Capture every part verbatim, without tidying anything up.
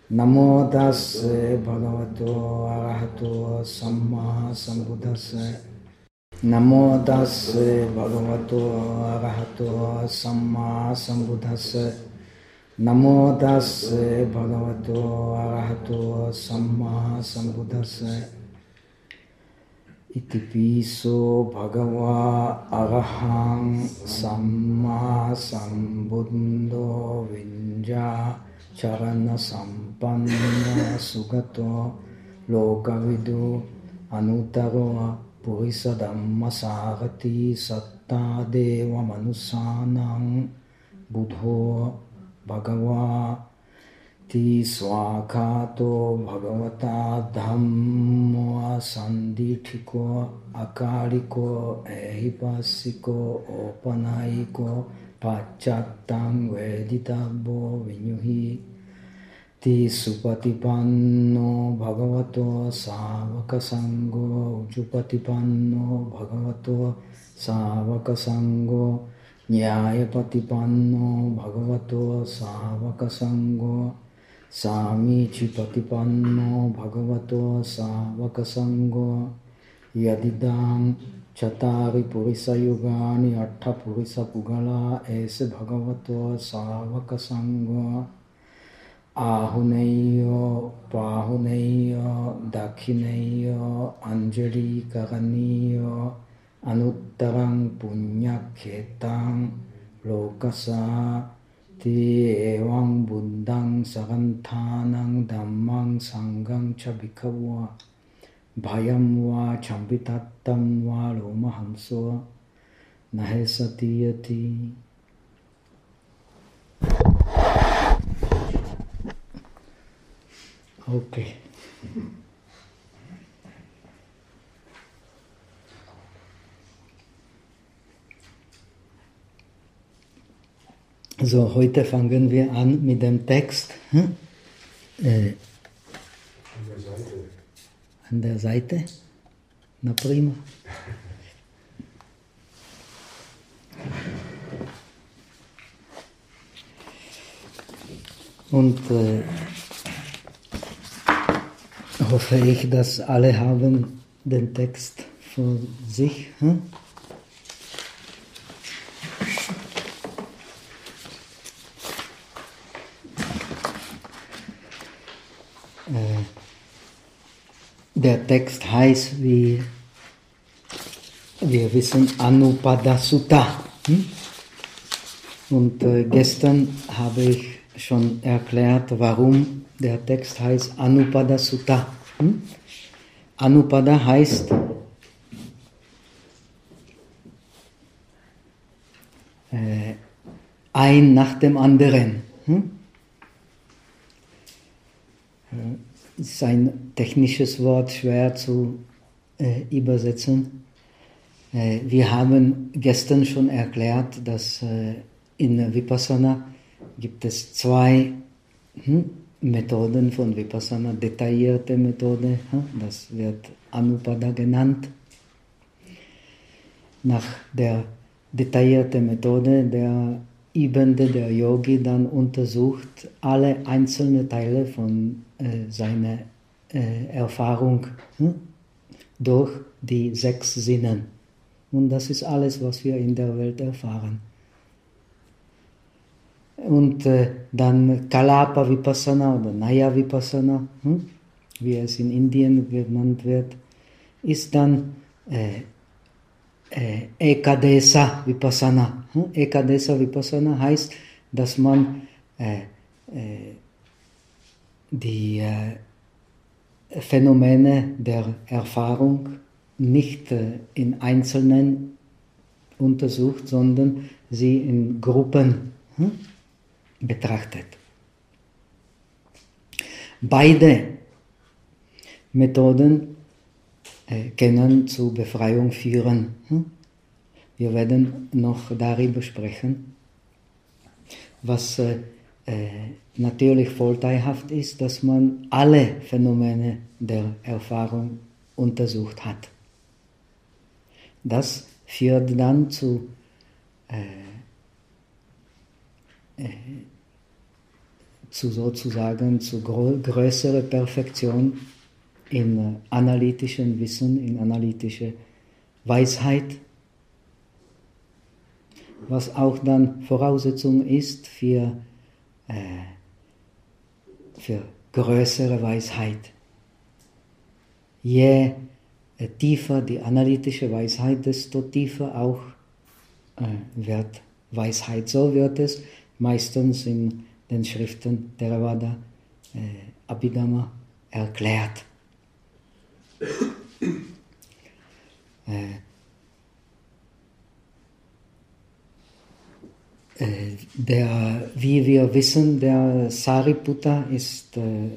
Namo tassa bhagavato arahato samma sambuddhassa. Namo tassa bhagavato arahato samma sambuddhassa. Namo tassa bhagavato arahato samma sambuddhassa. Iti piso bhagava arahang samma sambuddho vinja charana sampanna sugato lokavidu anutaro purisa dhamma sarati satta deva manusanang buddho bhagava ti swakato bhagavata dhammo sandithiko akaliko ehipassiko opanayiko paccattam veditabbo vinyuhi ti supatipanno bhagavato savaka sangho ujupatipanno bhagavato savaka sangho nyayapatipanno bhagavato savaka sangho Samici patipanno bhagavato savaka sangho yadidam chatari purisa yugani atta purisa pugala ese bhagavato savaka sangho ahuneyo pahuneyo dakhineyo anjali karaniyo anuttarang punyakhetang lokasa ti evang buddhang saranthanang dhammang sanghang cha bhikkhava bhayam va champitattam va lomahamso nahe satiyati. Okay. So, heute fangen wir an mit dem Text. Hm? Äh, an der Seite. An der Seite? Na prima. Und äh, hoffe ich, dass alle haben den Text vor sich. Hm? Der Text heißt, wie wir wissen, Anupada Sutta. Und äh, gestern habe ich schon erklärt, warum der Text heißt Anupada Sutta. Anupada heißt äh, ein nach dem anderen. Das ist ein technisches Wort, schwer zu äh, übersetzen. Äh, wir haben gestern schon erklärt, dass äh, in Vipassana gibt es zwei hm, Methoden von Vipassana, detaillierte Methode, hm, das wird Anupada genannt. Nach der detaillierten Methode der Übende, der Yogi, dann untersucht alle einzelnen Teile von äh, seiner äh, Erfahrung hm, durch die sechs Sinnen. Und das ist alles, was wir in der Welt erfahren. Und äh, dann Kalapa Vipassana oder Naya Vipassana, hm, wie es in Indien genannt wird, ist dann äh, Äh, Ekadesa Vipassana. Hm? Ekadesa Vipassana heißt, dass man äh, äh, die äh, Phänomene der Erfahrung nicht äh, in Einzelnen untersucht, sondern sie in Gruppen hm, betrachtet. Beide Methoden können zur Befreiung führen. Wir werden noch darüber sprechen. Was äh, natürlich vorteilhaft ist, dass man alle Phänomene der Erfahrung untersucht hat. Das führt dann zu äh, äh, zu sozusagen zu größerer Perfektion in analytischen Wissen, in analytischer Weisheit, was auch dann Voraussetzung ist für, äh, für größere Weisheit. Je äh, tiefer die analytische Weisheit, desto tiefer auch äh, wird Weisheit. So wird es meistens in den Schriften Theravada äh, Abhidhamma erklärt. äh, äh, der, wie wir wissen, der Sariputta ist äh,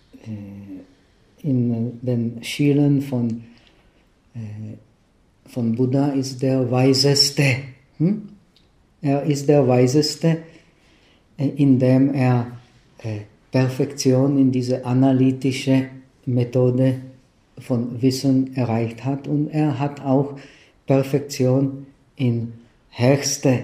in den Schilen von, äh, von Buddha ist der Weiseste. Hm? Er ist der Weiseste, äh, indem er äh, Perfektion in diese analytische Methode von Wissen erreicht hat, und er hat auch Perfektion in höchste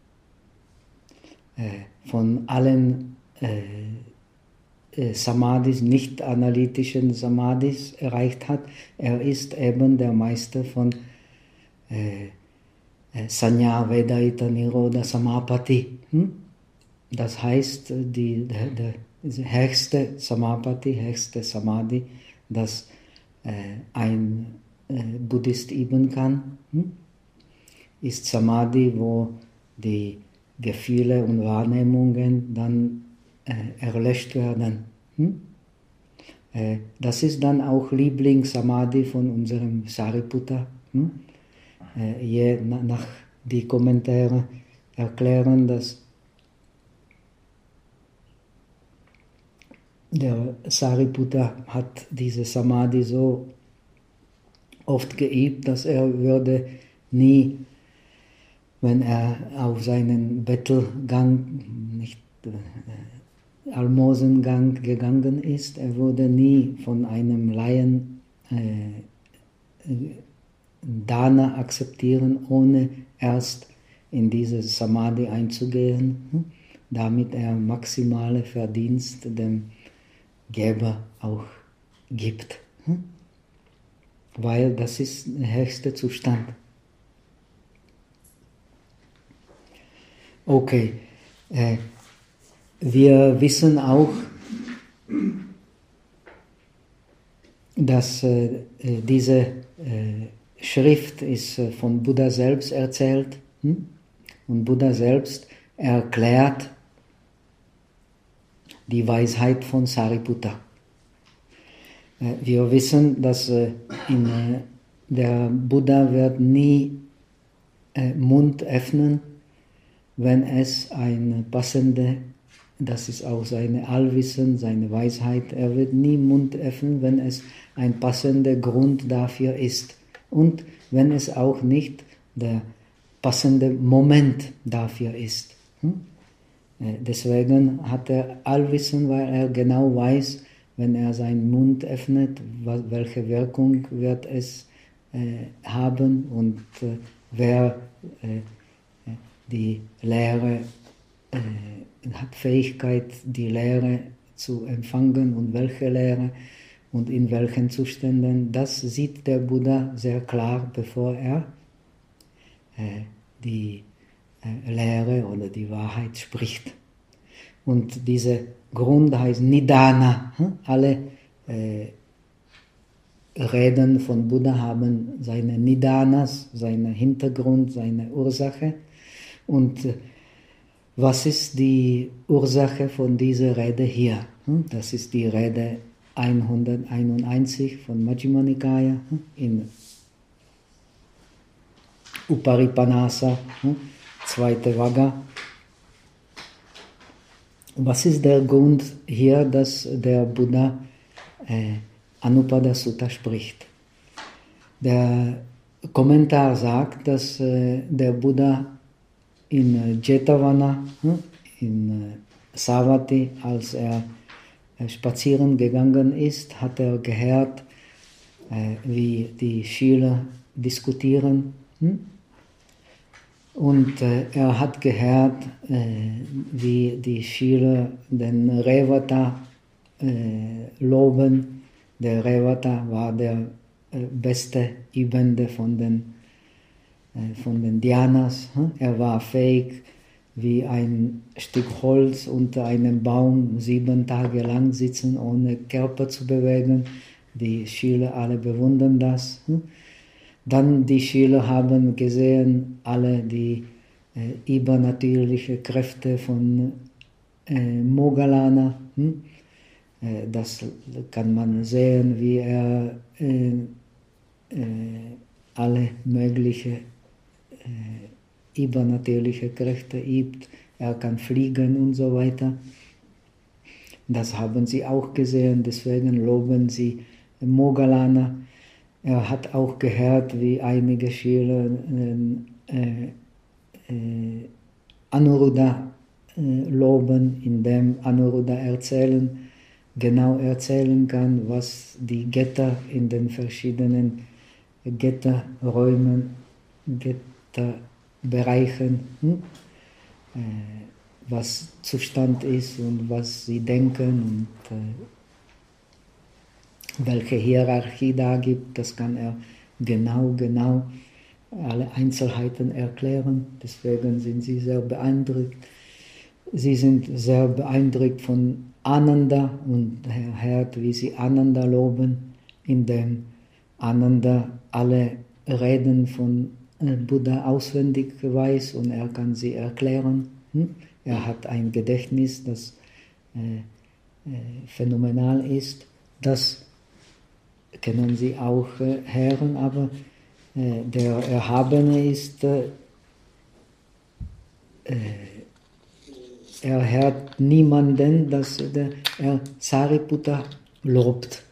äh, von allen äh, äh, Samadhis, nicht analytischen Samadhis erreicht hat. Er ist eben der Meister von äh, äh, Sanya Vedaita Nirodha Samapati. Hm? Das heißt, die, der, der höchste Samapati, höchste Samadhi, das äh, ein äh, Buddhist üben kann, hm? ist Samadhi, wo die Gefühle und Wahrnehmungen dann äh, erlöscht werden. Hm? Äh, das ist dann auch Lieblings-Samadhi von unserem Sariputta. Hm? Äh, je na, nach die Kommentare erklären, dass der Sariputta hat diese Samadhi so oft geübt, dass er würde nie, wenn er auf seinen Bettelgang, nicht äh, Almosengang gegangen ist, er würde nie von einem Laien äh, Dana akzeptieren, ohne erst in diese Samadhi einzugehen, hm? damit er maximale Verdienst dem Geber auch gibt. Hm? Weil das ist der höchste Zustand. Okay, äh, wir wissen auch, dass äh, diese äh, Schrift ist äh, von Buddha selbst erzählt, hm? und Buddha selbst erklärt die Weisheit von Sariputta. Äh, wir wissen, dass äh, in, äh, der Buddha wird nie äh, Mund öffnen, wenn es eine passende, das ist auch seine Allwissen, seine Weisheit, er wird nie Mund öffnen, wenn es ein passender Grund dafür ist. Und wenn es auch nicht der passende Moment dafür ist. Hm? Deswegen hat er Allwissen, weil er genau weiß, wenn er seinen Mund öffnet, welche Wirkung wird es äh, haben und äh, wer äh, die Lehre äh, hat Fähigkeit, die Lehre zu empfangen und welche Lehre und in welchen Zuständen. Das sieht der Buddha sehr klar, bevor er äh, die äh, Lehre oder die Wahrheit spricht. Und dieser Grund heißt Nidana. Hm? Alle äh, Reden von Buddha haben seine Nidanas, seinen Hintergrund, seine Ursache. Und äh, was ist die Ursache von dieser Rede hier? Hm? Das ist die Rede hunderteinundeinzig von Majjhima Nikaya hm? in Uparipanasa, hm? zweite Vagga. Was ist der Grund hier, dass der Buddha äh, Anupada Sutta spricht? Der Kommentar sagt, dass äh, der Buddha in äh, Jetavana, hm, in äh, Savatthi, als er äh, spazieren gegangen ist, hat er gehört, äh, wie die Schüler diskutieren. Hm? Und äh, er hat gehört, äh, wie die Schüler den Revata äh, loben. Der Revata war der äh, beste Übende von den, äh, von den Dhyanas. Hm? Er war fähig, wie ein Stück Holz unter einem Baum sieben Tage lang sitzen, ohne Körper zu bewegen. Die Schüler alle bewundern das. Hm? Dann die Schüler haben gesehen, alle die äh, übernatürlichen Kräfte von äh, Moggallana. Hm? Äh, das kann man sehen, wie er äh, äh, alle möglichen äh, übernatürliche Kräfte übt. Er kann fliegen und so weiter. Das haben sie auch gesehen, deswegen loben sie Moggallana. Er hat auch gehört, wie einige Schüler äh, äh, Anuruddha äh, loben, indem Anuruddha erzählen, genau erzählen kann, was die Götter in den verschiedenen Götterräumen, Götterbereichen, hm? äh, was Zustand ist und was sie denken und äh, welche Hierarchie da gibt, das kann er genau, genau alle Einzelheiten erklären. Deswegen sind sie sehr beeindruckt. Sie sind sehr beeindruckt von Ananda und er hört, wie sie Ananda loben, indem Ananda alle Reden von Buddha auswendig weiß und er kann sie erklären. Er hat ein Gedächtnis, das äh, äh, phänomenal ist. Das können Sie auch äh, hören, aber äh, der Erhabene ist, äh, er hört niemanden, dass der, er Sariputta lobt.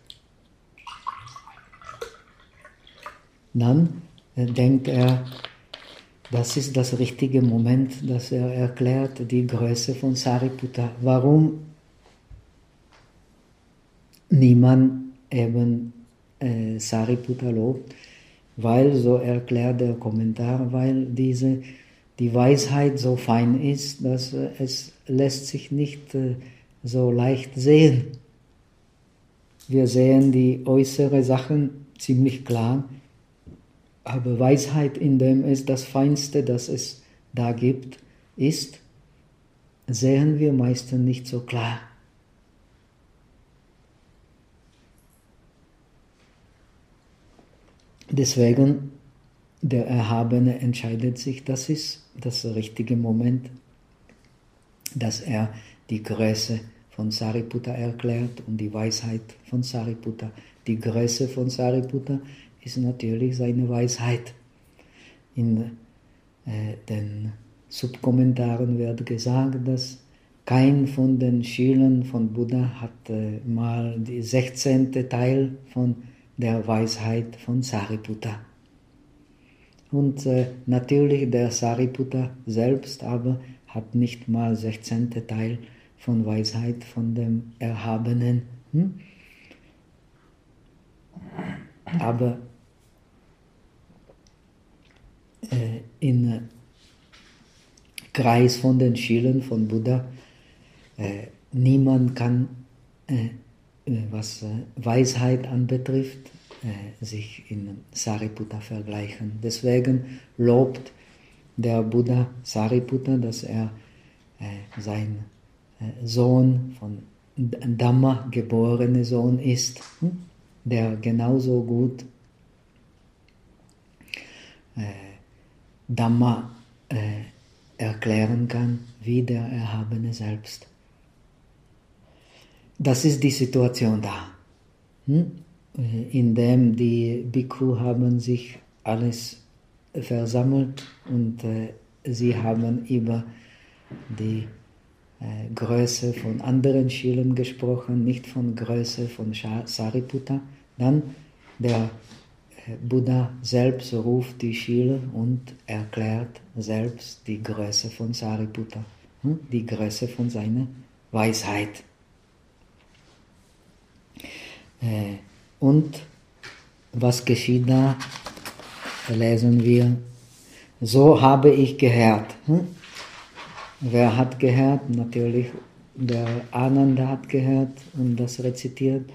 Dann äh, denkt er, das ist das richtige Moment, dass er erklärt die Größe von Sariputta. Warum niemand eben äh, Sariputta lobt? Weil, so erklärt der Kommentar, weil diese, die Weisheit so fein ist, dass äh, es lässt sich nicht äh, so leicht sehen. Wir sehen die äußeren Sachen ziemlich klar, aber Weisheit, in dem es das Feinste, das es da gibt, ist, sehen wir meistens nicht so klar. Deswegen, der Erhabene entscheidet sich, das ist das richtige Moment, dass er die Größe von Sariputta erklärt und die Weisheit von Sariputta. Die Größe von Sariputta ist natürlich seine Weisheit. In äh, den Subkommentaren wird gesagt, dass kein von den Schülern von Buddha hat äh, mal die sechzehnte Teil von der Weisheit von Sariputta. Und äh, natürlich der Sariputta selbst aber hat nicht mal sechzehnte Teil von Weisheit von dem Erhabenen. Hm? Aber äh, im äh, Kreis von den Schülern von Buddha äh, niemand kann, äh, was äh, Weisheit anbetrifft, äh, sich in Sariputta vergleichen. Deswegen lobt der Buddha Sariputta, dass er äh, sein äh, Sohn von Dhamma geborene Sohn ist, hm? der genauso gut äh, Dhamma äh, erklären kann wie der Erhabene selbst. Das ist die Situation da, hm? in dem die Bhikkhu haben sich alles versammelt und äh, sie haben über die äh, Größe von anderen Schülern gesprochen, nicht von Größe von Sariputta. Dann der äh, Buddha selbst ruft die Schüler und erklärt selbst die Größe von Sariputta, hm? die Größe von seiner Weisheit. Äh, und was geschieht da? Lesen wir so habe ich gehört. Hm? Wer hat gehört? Natürlich der Ananda hat gehört und das rezitiert.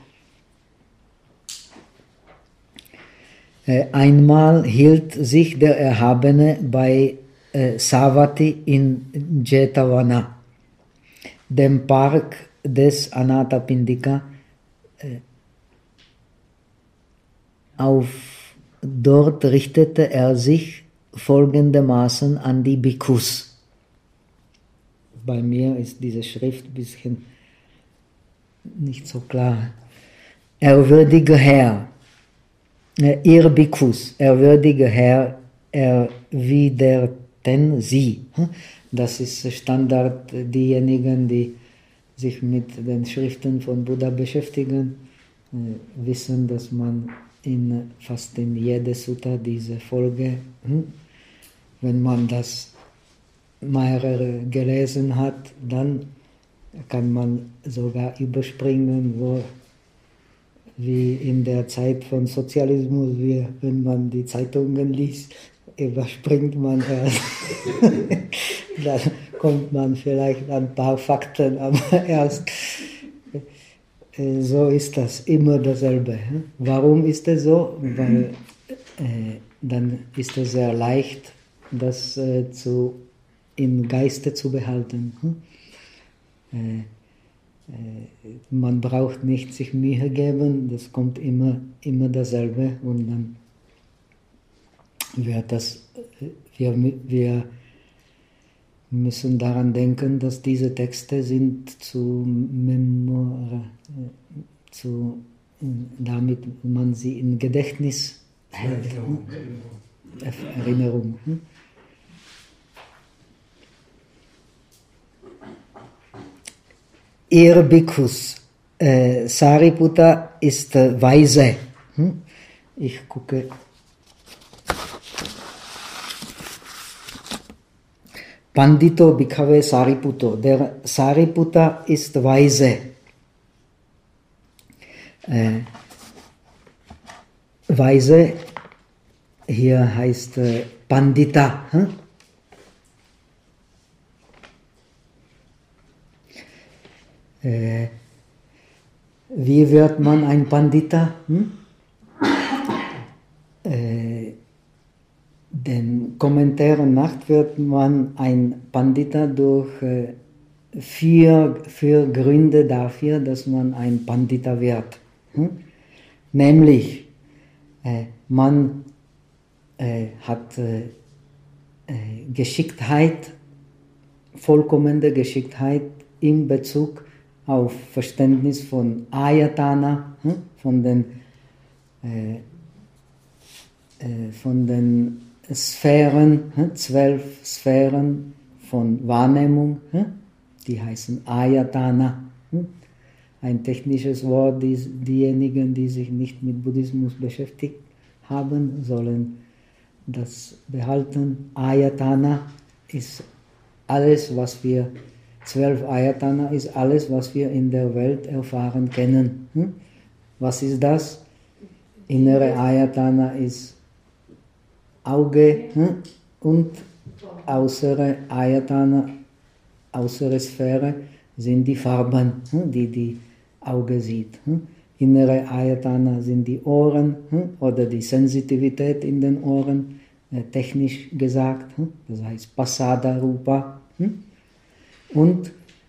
Einmal hielt sich der Erhabene bei äh, Savatthi in Jetavana, dem Park des Anathapindika, äh, auf. Dort richtete er sich folgendermaßen an die Bhikkhus. Bei mir ist diese Schrift ein bisschen nicht so klar. Ehrwürdiger Herr, ihr Bhikkhus, ehrwürdiger Herr, erwiderten sie. Das ist Standard, diejenigen, die sich mit den Schriften von Buddha beschäftigen, wissen, dass man in fast in jeder Sutta diese Folge, wenn man das mehrere gelesen hat, dann kann man sogar überspringen, wo wie in der Zeit von Sozialismus, wie, wenn man die Zeitungen liest, überspringt man erst. Dann kommt man vielleicht an ein paar Fakten, aber erst so ist das immer dasselbe. Warum ist es so? Weil äh, dann ist es sehr leicht, das äh, zu, im Geiste zu behalten. Äh, äh, man braucht nicht sich Mühe geben, das kommt immer, immer dasselbe und dann wird das, wir, wir müssen daran denken, dass diese Texte sind zu Memor, zu, damit man sie im Gedächtnis hält. Erinnerung. Erinnerung. Hm? Ihr Bhikkhus, äh, Sariputta ist äh, weise. Hm? Ich gucke. Pandito Bhikkhave Sariputto. Der Sariputta ist weise. Äh, weise, hier heißt äh, Pandita. Hm? Äh, wie wird man ein Pandita? Hm? Äh, Den Kommentaren nach wird man ein Pandita durch äh, vier, vier Gründe dafür, dass man ein Pandita wird. Hm? Nämlich, äh, man äh, hat äh, äh, Geschicktheit, vollkommene Geschicktheit in Bezug auf Verständnis von Ayatana, hm? von den, äh, äh, von den Sphären, zwölf Sphären von Wahrnehmung, die heißen Ayatana. Ein technisches Wort, die, diejenigen, die sich nicht mit Buddhismus beschäftigt haben, sollen das behalten. Ayatana ist alles, was wir, zwölf Ayatana ist alles, was wir in der Welt erfahren können. Was ist das? Innere Ayatana ist Auge hm? und äußere Ayatana, äußere Sphäre sind die Farben, hm? die die Auge sieht. Hm? Innere Ayatana sind die Ohren hm? oder die Sensitivität in den Ohren, äh, technisch gesagt, hm? das heißt Pasada Rupa. Hm? Und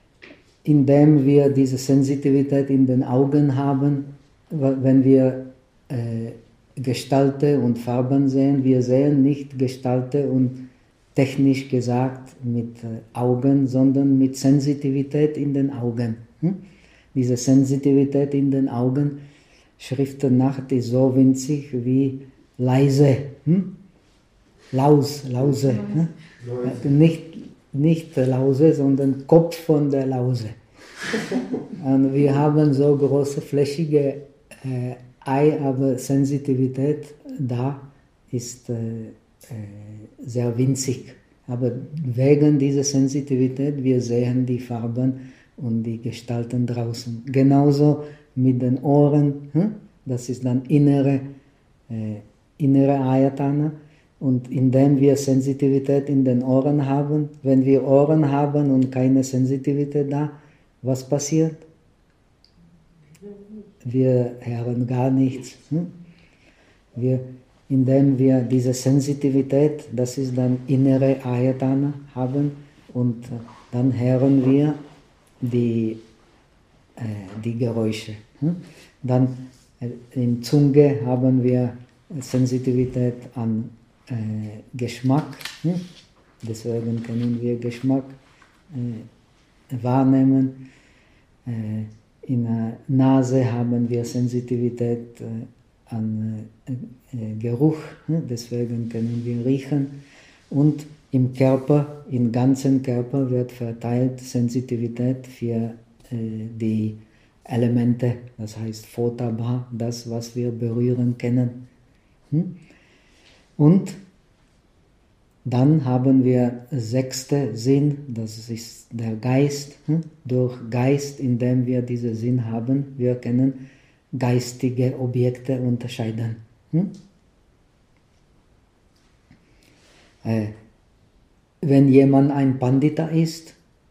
indem wir diese Sensitivität in den Augen haben, wenn wir äh, Gestalte und Farben sehen. Wir sehen nicht Gestalte und technisch gesagt mit Augen, sondern mit Sensitivität in den Augen. Diese Sensitivität in den Augen, Schriftennacht ist so winzig wie leise, Laus, Lause. Nicht, nicht Lause, sondern Kopf von der Lause. Und wir haben so große flächige äh, Ei, aber Sensitivität da ist äh, äh, sehr winzig. Aber wegen dieser Sensitivität, wir sehen die Farben und die Gestalten draußen. Genauso mit den Ohren, hm? Das ist dann innere, äh, innere Ayatana. Und indem wir Sensitivität in den Ohren haben, wenn wir Ohren haben und keine Sensitivität da, was passiert? Wir hören gar nichts. Wir, indem wir diese Sensitivität, das ist dann innere Ayatana, haben, und dann hören wir die, äh, die Geräusche. Dann in Zunge haben wir Sensitivität an äh, Geschmack, deswegen können wir Geschmack äh, wahrnehmen. Äh, in der Nase haben wir Sensitivität äh, an äh, Geruch, deswegen können wir riechen. Und im Körper, im ganzen Körper wird verteilt Sensitivität für äh, die Elemente, das heißt Photaba, das, was wir berühren können. Und dann haben wir sechste Sinn, das ist der Geist. Durch Geist, indem wir diesen Sinn haben, wir können geistige Objekte unterscheiden. Wenn jemand ein Pandita ist,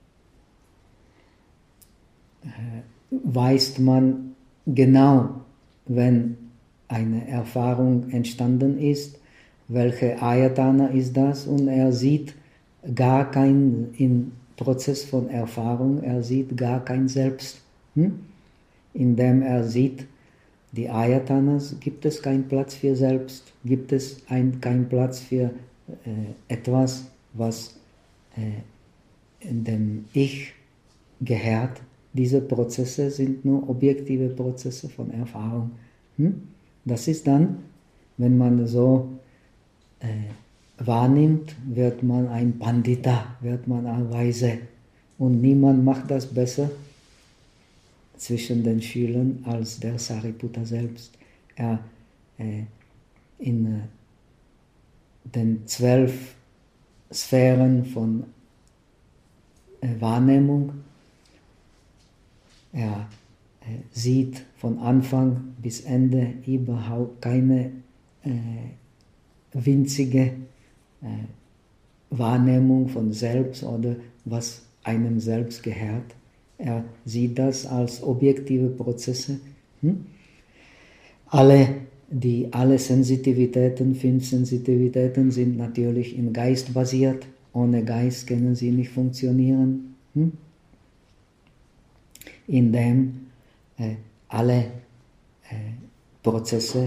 weiß man genau, wenn eine Erfahrung entstanden ist, welche Ayatana ist das, und er sieht gar kein, im Prozess von Erfahrung, er sieht gar kein Selbst. Hm? Indem er sieht, die Ayatanas, gibt es keinen Platz für Selbst, gibt es ein, keinen Platz für äh, etwas, was äh, in dem Ich gehört. Diese Prozesse sind nur objektive Prozesse von Erfahrung. Hm? Das ist dann, wenn man so äh, wahrnimmt, wird man ein Pandita, wird man ein Weise. Und niemand macht das besser zwischen den Schülern als der Sariputta selbst. Er äh, in äh, den zwölf Sphären von äh, Wahrnehmung, er äh, sieht von Anfang bis Ende überhaupt keine äh, winzige äh, Wahrnehmung von Selbst oder was einem selbst gehört. Er sieht das als objektive Prozesse. Hm? Alle, die, alle Sensitivitäten, fünf Sensitivitäten sind natürlich im Geist basiert. Ohne Geist können sie nicht funktionieren. Hm? Indem äh, alle äh, Prozesse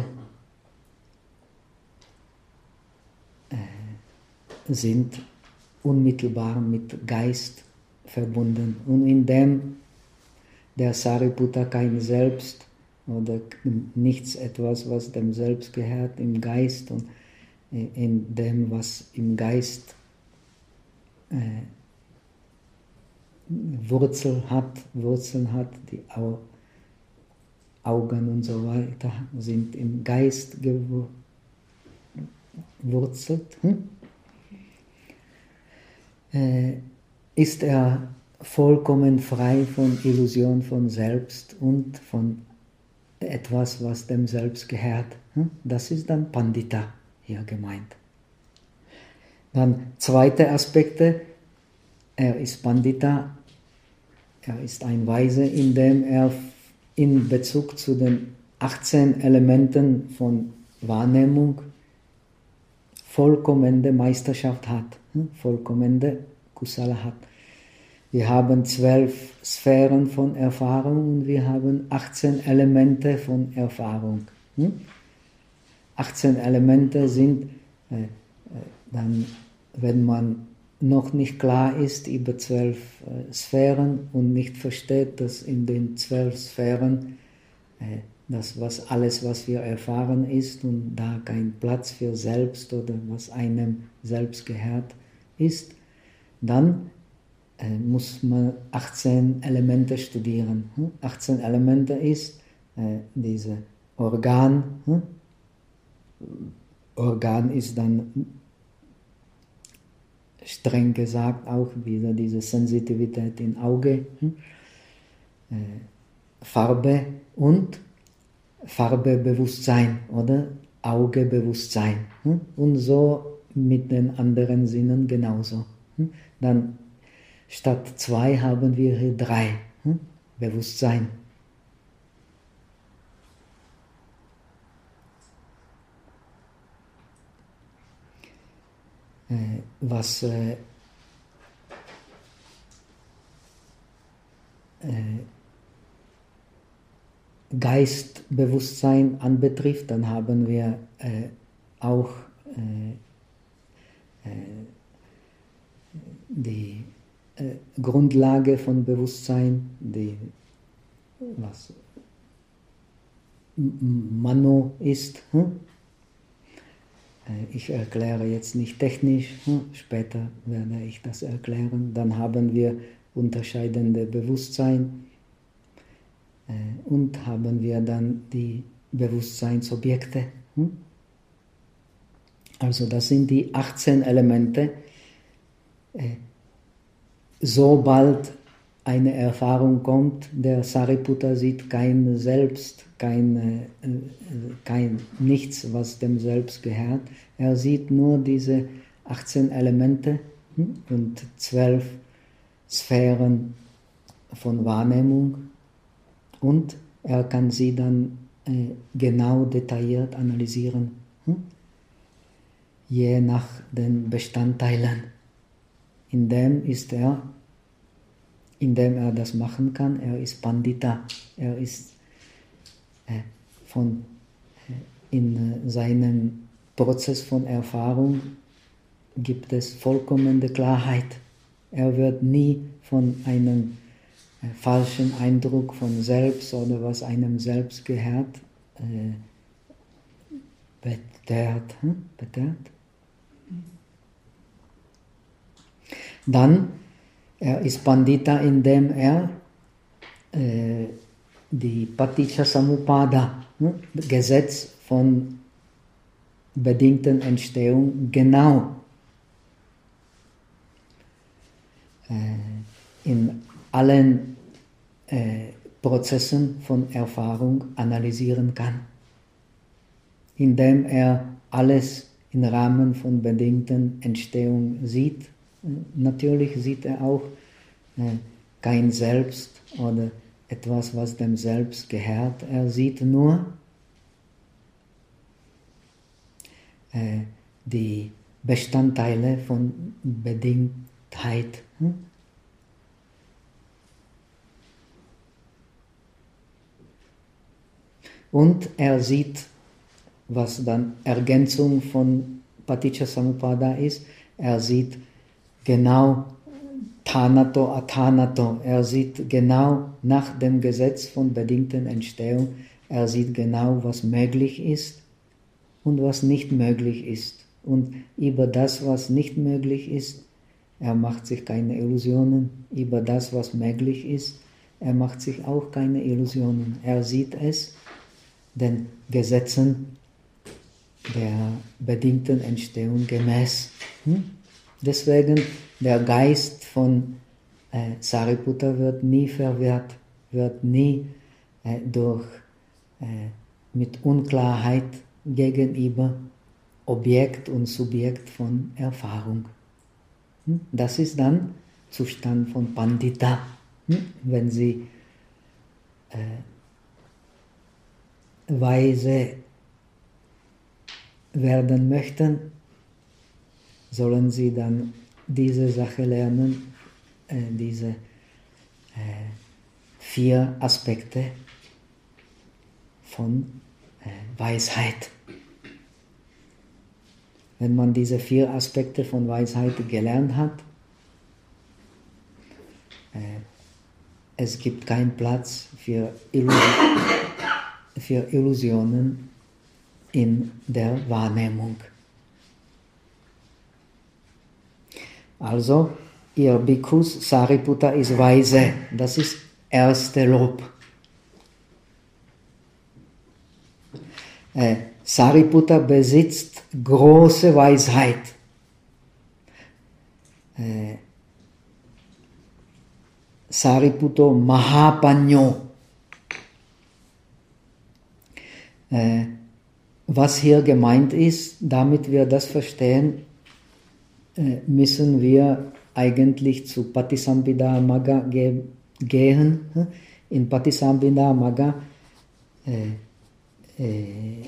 äh, sind unmittelbar mit Geist verbunden. Und indem der Sariputta kein Selbst oder nichts etwas, was dem Selbst gehört, im Geist und in dem, was im Geist äh, Wurzel hat, Wurzeln hat, die Au Augen und so weiter sind im Geist gewurzelt, hm? äh, ist er vollkommen frei von Illusion von Selbst und von etwas, was dem Selbst gehört. Hm? Das ist dann Pandita hier gemeint. Dann zweite Aspekte. Er ist Pandita, er ist ein Weise, indem er in Bezug zu den achtzehn Elementen von Wahrnehmung vollkommene Meisterschaft hat, vollkommene Kusala hat. Wir haben zwölf Sphären von Erfahrung und wir haben achtzehn Elemente von Erfahrung. achtzehn Elemente sind äh, äh, dann, wenn man noch nicht klar ist über zwölf äh, Sphären und nicht versteht, dass in den zwölf Sphären äh, das, was alles, was wir erfahren, ist und da kein Platz für Selbst oder was einem selbst gehört ist, dann äh, muss man achtzehn Elemente studieren. Hm? achtzehn Elemente ist äh, diese Organ. Hm? Organ ist dann streng gesagt auch wieder diese Sensitivität im Auge, hm? äh, Farbe und Farbebewusstsein oder Augebewusstsein. Hm? Und so mit den anderen Sinnen genauso. Dann statt zwei haben wir hier drei. Bewusstsein. Was äh, Geistbewusstsein anbetrifft, dann haben wir äh, auch äh, äh, die äh, Grundlage von Bewusstsein, die was Mano ist. Hm? Ich erkläre jetzt nicht technisch, hm? Später werde ich das erklären. Dann haben wir unterscheidende Bewusstsein äh, und haben wir dann die Bewusstseinsobjekte. Hm? Also das sind die achtzehn Elemente. Äh, sobald eine Erfahrung kommt, der Sariputta sieht kein Selbst, kein, äh, kein nichts, was dem Selbst gehört. Er sieht nur diese achtzehn Elemente hm? und zwölf Sphären von Wahrnehmung und er kann sie dann äh, genau detailliert analysieren, hm? je nach den Bestandteilen. In dem ist er, indem er das machen kann, er ist Pandita, er ist äh, von, äh, in äh, seinem Prozess von Erfahrung gibt es vollkommene Klarheit. Er wird nie von einem äh, falschen Eindruck von Selbst oder was einem selbst gehört, äh, betehrt. Hm? betehrt. Dann, er ist Pandita, indem er äh, die Paticca-Samuppada, hm? Gesetz von bedingten Entstehung, genau in allen äh, Prozessen von Erfahrung analysieren kann, indem er alles im Rahmen von bedingten Entstehung sieht. Natürlich sieht er auch äh, kein Selbst oder etwas, was dem Selbst gehört. Er sieht nur äh, die Bestandteile von Bedingtheit. Hm? Und er sieht, was dann Ergänzung von Paticca-Samuppada ist, er sieht genau Thanato, Athanato, er sieht genau nach dem Gesetz von bedingten Entstehung, er sieht genau, was möglich ist und was nicht möglich ist. Und über das, was nicht möglich ist, er macht sich keine Illusionen. Über das, was möglich ist, er macht sich auch keine Illusionen. Er sieht es den Gesetzen der bedingten Entstehung gemäß. Hm? Deswegen, der Geist von äh, Sariputta wird nie verwirrt, wird nie äh, durch, äh, mit Unklarheit gegenüber Objekt und Subjekt von Erfahrung. Hm? Das ist dann Zustand von Pandita. Hm? Wenn Sie äh, weise werden möchten, sollen Sie dann diese Sache lernen, äh, diese äh, vier Aspekte von äh, Weisheit. Wenn man diese vier Aspekte von Weisheit gelernt hat, äh, es gibt keinen Platz für Illusionen, für Illusionen in der Wahrnehmung. Also, ihr Bhikkhus, Sariputta ist weise. Das ist erste Lob. Äh, Sariputta besitzt große Weisheit. Äh, Sariputta Mahapanyo. Äh, was hier gemeint ist, damit wir das verstehen, äh, müssen wir eigentlich zu Patisambhida Magga ge gehen. In Patisambhida Magga, äh, äh,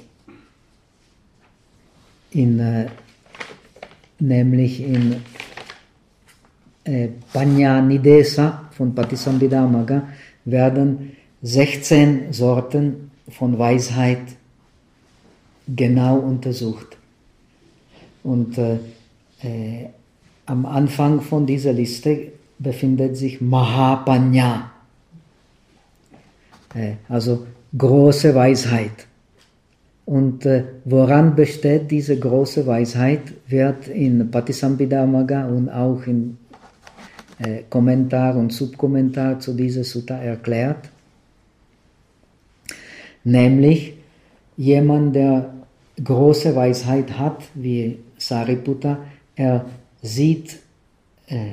in, äh, nämlich in äh, Panya Nidesa von Patisambhida Magga, werden sechzehn Sorten von Weisheit genau untersucht. Und äh, äh, am Anfang von dieser Liste befindet sich Mahapanya, äh, also große Weisheit. Und äh, woran besteht diese große Weisheit, wird in Patisambhida Magga und auch in äh, Kommentar und Subkommentar zu dieser Sutta erklärt. Nämlich jemand, der große Weisheit hat, wie Sariputta, er sieht, äh,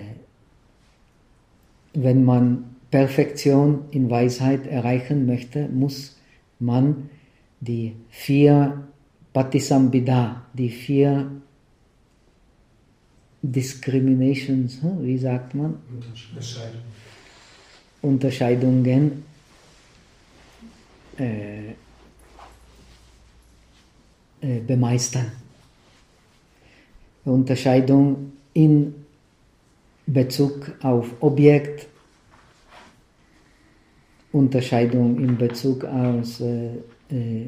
wenn man Perfektion in Weisheit erreichen möchte, muss man die vier Patisambhida, die vier Discriminations, wie sagt man? Unterscheidung. Unterscheidungen äh, äh, bemeistern. Unterscheidung in Bezug auf Objekt, Unterscheidung in Bezug auf äh, äh,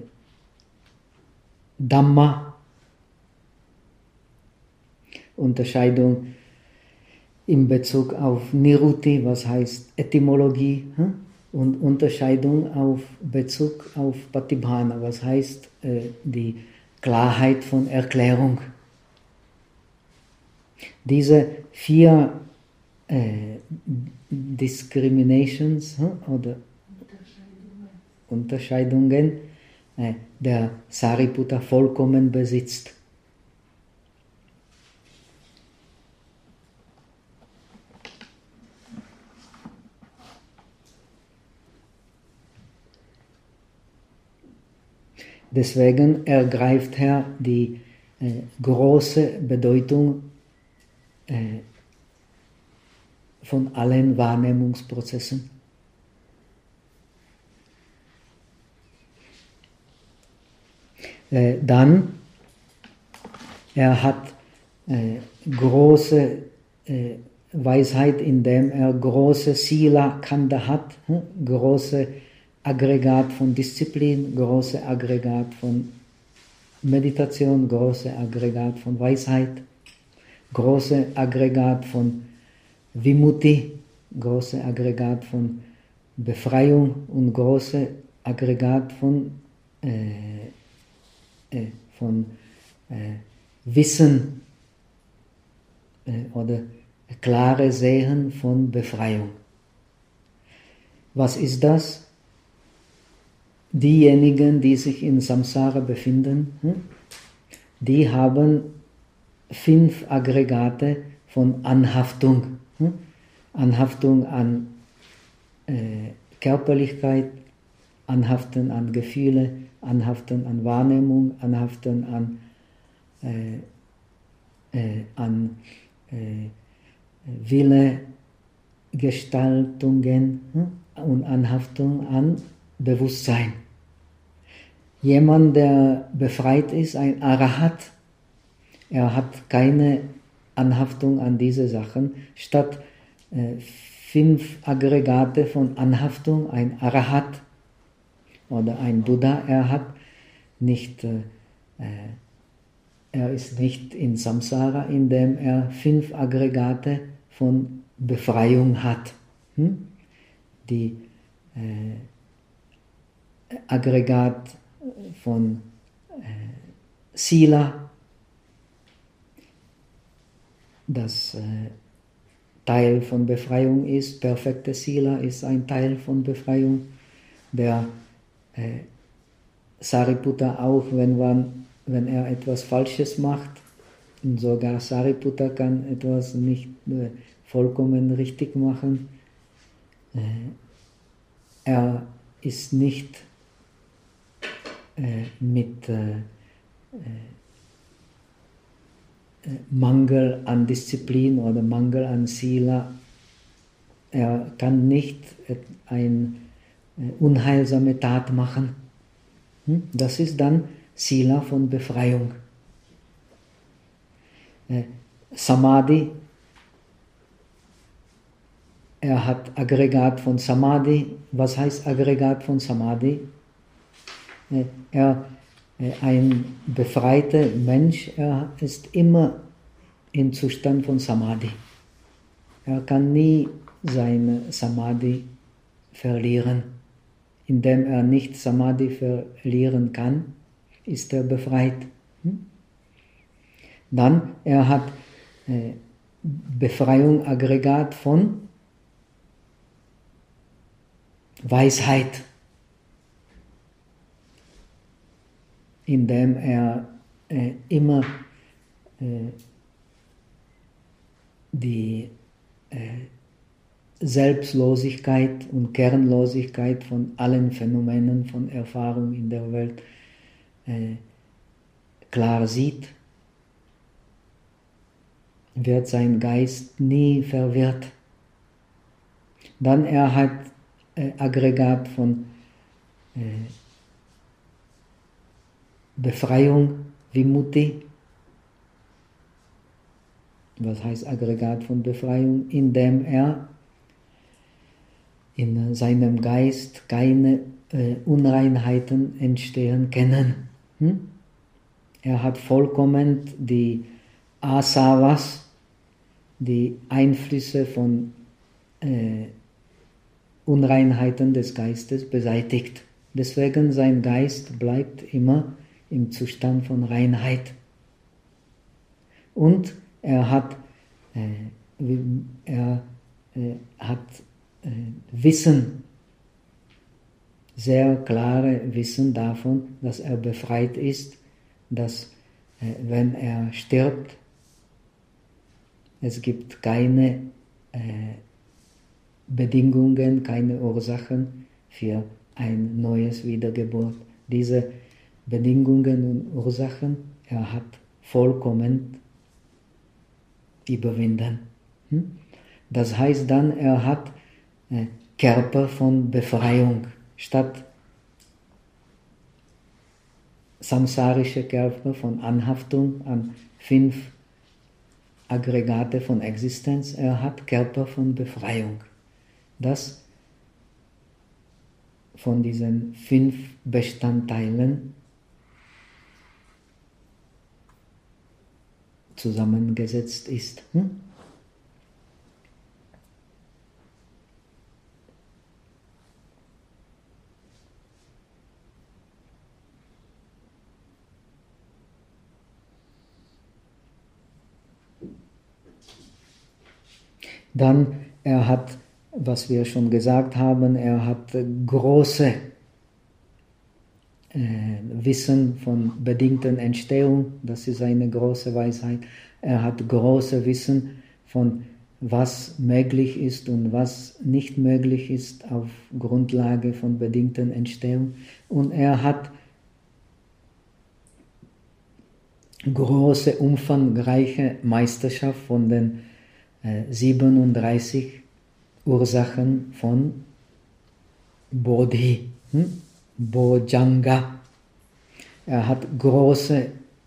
Dhamma, Unterscheidung in Bezug auf Niruti, was heißt Etymologie, hm? Und Unterscheidung auf Bezug auf Patibhana, was heißt äh, die Klarheit von Erklärung. Diese vier äh, Discriminations hm? oder Unterscheidungen, äh, der Sariputta vollkommen besitzt. Deswegen ergreift er die äh, große Bedeutung äh, von allen Wahrnehmungsprozessen. Äh, dann, er hat äh, große äh, Weisheit, indem er große Sila Kanda hat, hm? große Aggregat von Disziplin, große Aggregat von Meditation, große Aggregat von Weisheit, große Aggregat von Vimutti, große Aggregat von Befreiung und große Aggregat von, äh, äh, von äh, Wissen äh, oder klare Sehen von Befreiung. Was ist das? Diejenigen, die sich in Samsara befinden, die haben fünf Aggregate von Anhaftung. Anhaftung an äh, Körperlichkeit, Anhaften an Gefühle, Anhaften an Wahrnehmung, Anhaften an, äh, äh, an äh, Wille, Gestaltungen und Anhaftung an Bewusstsein. Jemand, der befreit ist, ein Arahat, er hat keine Anhaftung an diese Sachen. Statt äh, fünf Aggregate von Anhaftung, ein Arahat oder ein Buddha, er hat nicht, äh, er ist nicht in Samsara, indem er fünf Aggregate von Befreiung hat. Hm? Die äh, Aggregat von äh, Sila, das äh, Teil von Befreiung ist, perfekte Sila ist ein Teil von Befreiung, der äh, Sariputta auch, wenn, man, wenn er etwas Falsches macht, und sogar Sariputta kann etwas nicht äh, vollkommen richtig machen, äh, er ist nicht äh, mit äh, Mangel an Disziplin oder Mangel an Sila. Er kann nicht eine unheilsame Tat machen. Das ist dann Sila von Befreiung. Samadhi, er hat Aggregat von Samadhi. Was heißt Aggregat von Samadhi? Er, ein befreiter Mensch, er ist immer im Zustand von Samadhi. Er kann nie seine Samadhi verlieren. Indem er nicht Samadhi verlieren kann, ist er befreit. Dann, er hat äh, Befreiung Aggregat von Weisheit, indem er äh, immer äh, die äh, Selbstlosigkeit und Kernlosigkeit von allen Phänomenen von Erfahrung in der Welt äh, klar sieht, wird sein Geist nie verwirrt. Dann er hat äh, Aggregat von äh, Befreiung, Vimutti. Was heißt Aggregat von Befreiung? Indem er in seinem Geist keine äh, Unreinheiten entstehen können. Hm? Er hat vollkommen die Asavas, die Einflüsse von äh, Unreinheiten des Geistes beseitigt. Deswegen sein Geist bleibt immer im Zustand von Reinheit. Und er hat, äh, er, äh, hat äh, Wissen, sehr klare Wissen davon, dass er befreit ist, dass äh, wenn er stirbt, es gibt keine äh, Bedingungen, keine Ursachen für ein neues Wiedergeburt. Diese Bedingungen und Ursachen, er hat vollkommen überwinden. Das heißt dann, er hat äh, Körper von Befreiung. Statt samsarische Körper von Anhaftung an fünf Aggregate von Existenz, er hat Körper von Befreiung. Das von diesen fünf Bestandteilen zusammengesetzt ist. Hm? Dann, er hat, was wir schon gesagt haben, er hat große äh, Wissen von bedingten Entstehung, das ist eine große Weisheit. Er hat große Wissen von was möglich ist und was nicht möglich ist auf Grundlage von bedingten Entstehung. Und er hat große, umfangreiche Meisterschaft von den siebenunddreißig Ursachen von Bodhi, hm? Bojjhanga. Er hat große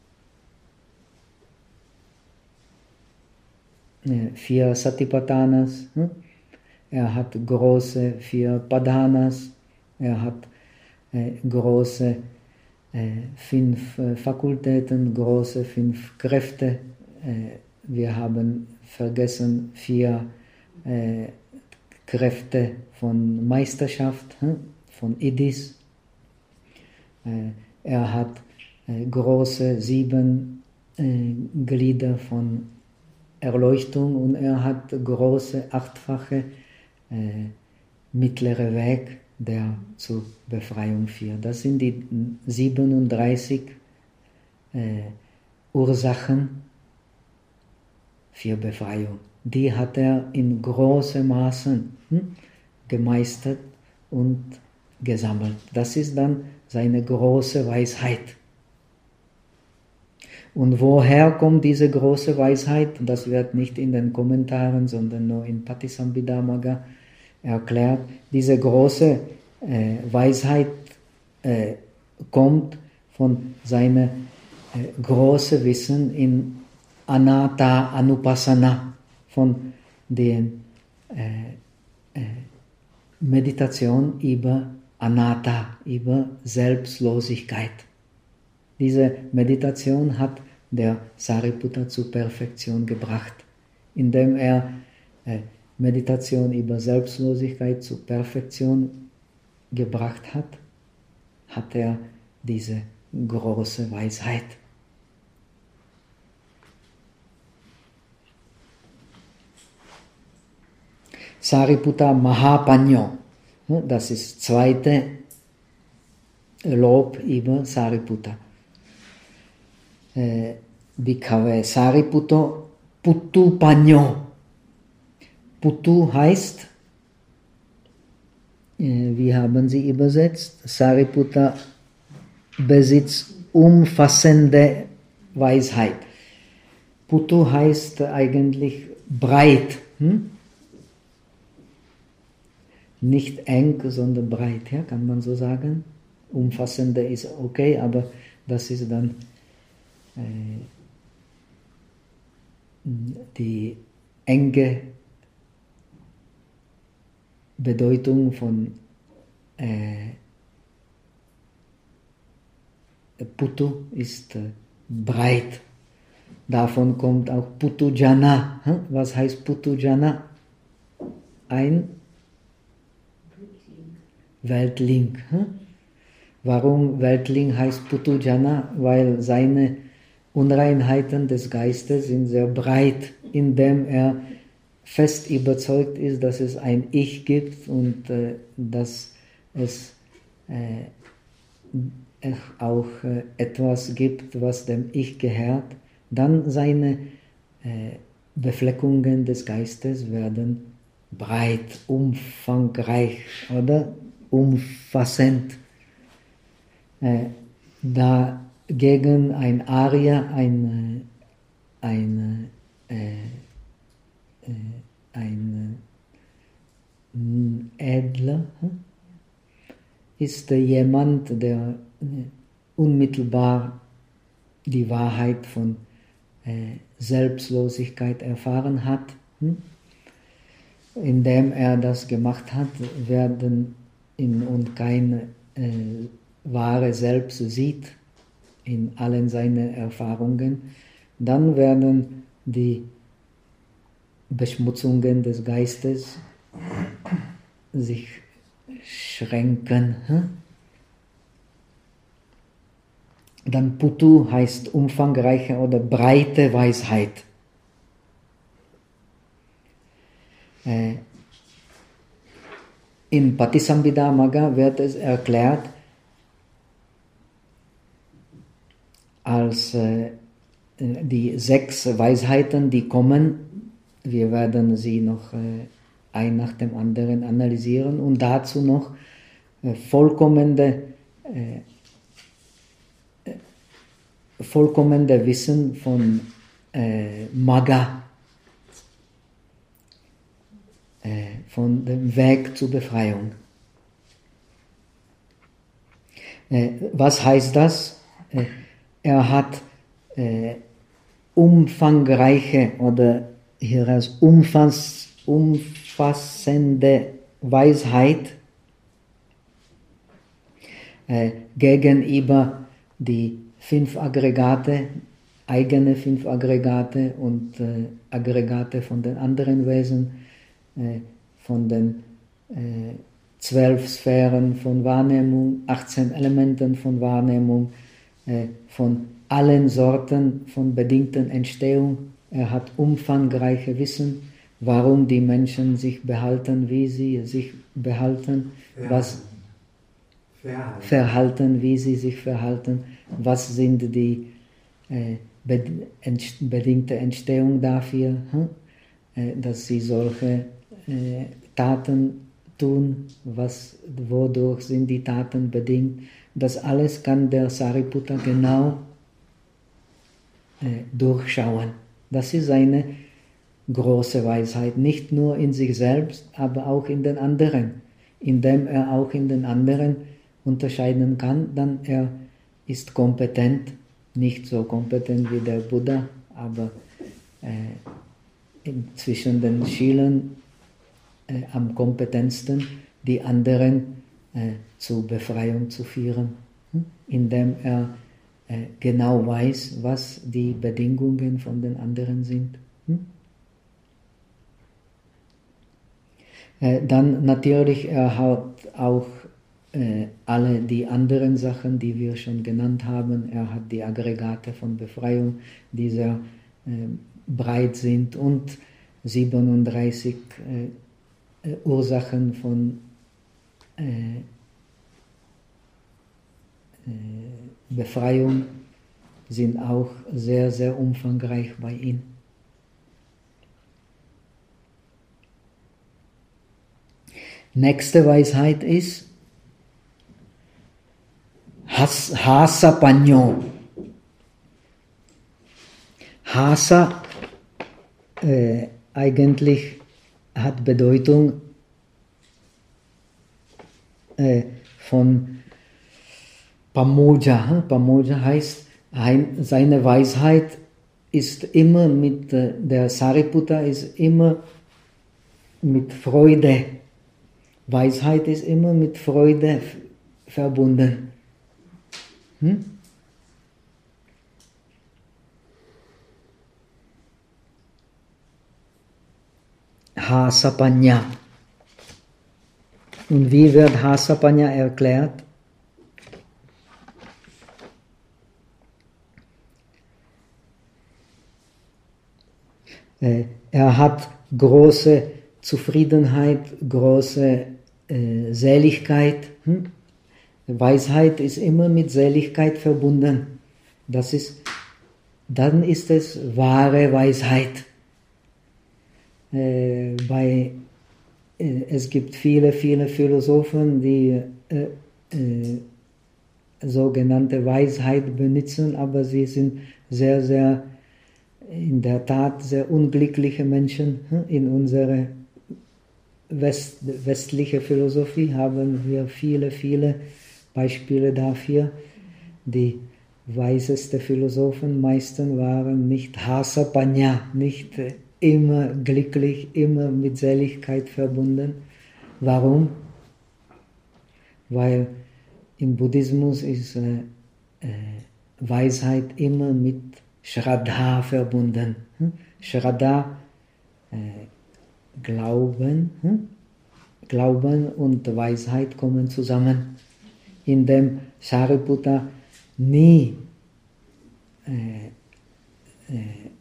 äh, vier Satipatthanas, hm? Er hat große vier Padhanas, er hat äh, große äh, fünf äh, Fakultäten, große fünf Kräfte. Äh, wir haben vergessen vier äh, Kräfte von Meisterschaft, hm? Von Idis. Äh, er hat äh, große sieben äh, Glieder von Erleuchtung und er hat große achtfache äh, mittlere Weg, der zur Befreiung führt. Das sind die siebenunddreißig äh, Ursachen für Befreiung. Die hat er in großem Maßen hm, gemeistert und gesammelt. Das ist dann seine große Weisheit. Und woher kommt diese große Weisheit? Das wird nicht in den Kommentaren, sondern nur in Patisambhidamagga erklärt. Diese große äh, Weisheit äh, kommt von seinem äh, großen Wissen in Anatta Anupassana, von der äh, äh, Meditation über Anatta, über Selbstlosigkeit. Diese Meditation hat der Sariputta zur Perfektion gebracht, indem er äh, Meditation über Selbstlosigkeit zur Perfektion gebracht hat, hat er diese große Weisheit. Sariputta Mahapanyo, das ist das zweite Lob über Sariputta. Bhikkhave Sariputto Puttu Panyo. Puttu heißt, wie haben sie übersetzt? Sariputta besitzt umfassende Weisheit. Puttu heißt eigentlich breit. Hm? Nicht eng, sondern breit, ja, kann man so sagen. Umfassende ist okay, aber das ist dann äh, die enge Bedeutung von äh, Puttu ist äh, breit. Davon kommt auch Puttu Jana. Hm? Was heißt Puttu Jana? Ein Weltling. Hm? Warum Weltling heißt Puttu Jana? Weil seine Unreinheiten des Geistes sind sehr breit, indem er fest überzeugt ist, dass es ein Ich gibt und äh, dass es äh, auch äh, etwas gibt, was dem Ich gehört. Dann seine äh, Befleckungen des Geistes werden breit, umfangreich oder umfassend. Äh, dagegen ein Arya, ein, ein, äh, äh, ein äh, Edler, hm? ist äh, jemand, der äh, unmittelbar die Wahrheit von äh, Selbstlosigkeit erfahren hat. Hm? Indem er das gemacht hat, werden in und kein äh, wahre Selbst sieht in allen seinen Erfahrungen, dann werden die Beschmutzungen des Geistes sich schränken. Hm? Dann Puttu heißt umfangreiche oder breite Weisheit. Äh, in Patisambhidamagga wird es erklärt als äh, die sechs Weisheiten, die kommen. Wir werden sie noch äh, ein nach dem anderen analysieren und dazu noch äh, vollkommene, äh, vollkommene Wissen von äh, Magga, äh, von dem Weg zur Befreiung. Äh, was heißt das? Äh, er hat äh, umfangreiche oder hier als umfass, umfassende Weisheit äh, gegenüber die fünf Aggregate, eigene fünf Aggregate und äh, Aggregate von den anderen Wesen, äh, von den äh, zwölf Sphären von Wahrnehmung, achtzehn Elementen von Wahrnehmung, äh, von allen Sorten von bedingten Entstehung. Er hat umfangreiche Wissen, warum die Menschen sich behalten, wie sie sich behalten, Verhalten. was Verhalten. verhalten, wie sie sich verhalten, was sind die äh, bed ent bedingte Entstehung dafür, hm? äh, dass sie solche äh, Taten tun, was, wodurch sind die Taten bedingt. Das alles kann der Sariputta genau äh, durchschauen. Das ist seine große Weisheit, nicht nur in sich selbst, aber auch in den anderen, indem er auch in den anderen unterscheiden kann, dann er ist kompetent, nicht so kompetent wie der Buddha, aber äh, zwischen den Schülern äh, am kompetentsten, die anderen äh, zur Befreiung zu führen, hm? indem er äh, genau weiß, was die Bedingungen von den anderen sind. Hm? Äh, dann natürlich, er hat auch äh, alle die anderen Sachen, die wir schon genannt haben. Er hat die Aggregate von Befreiung, die sehr äh, breit sind, und siebenunddreißig äh, äh, Ursachen von äh, äh, Befreiung sind auch sehr, sehr umfangreich bei ihm. Nächste Weisheit ist Hasa Panyo. Hasa äh, eigentlich hat Bedeutung äh, von Pamoja. Pamoja heißt, ein, seine Weisheit ist immer mit, äh, der Sariputta ist immer mit Freude. Weisheit ist immer mit Freude verbunden. Hm? Hasapanya. Und wie wird Hasapanya erklärt? Er hat große Zufriedenheit, große äh, Seligkeit. Hm? Weisheit ist immer mit Seligkeit verbunden. Das ist, dann ist es wahre Weisheit. Äh, bei, äh, es gibt viele, viele Philosophen, die äh, äh, sogenannte Weisheit benutzen, aber sie sind sehr, sehr, in der Tat sehr unglückliche Menschen. In unserer West, westlichen Philosophie haben wir viele, viele Beispiele dafür. Die weisesten Philosophen meistens waren nicht Hasapanya, nicht immer glücklich, immer mit Seligkeit verbunden. Warum? Weil im Buddhismus ist äh, äh, Weisheit immer mit Shraddha verbunden. Hm? Shraddha, äh, Glauben, hm? Glauben und Weisheit kommen zusammen, indem Sariputta nie, äh, äh,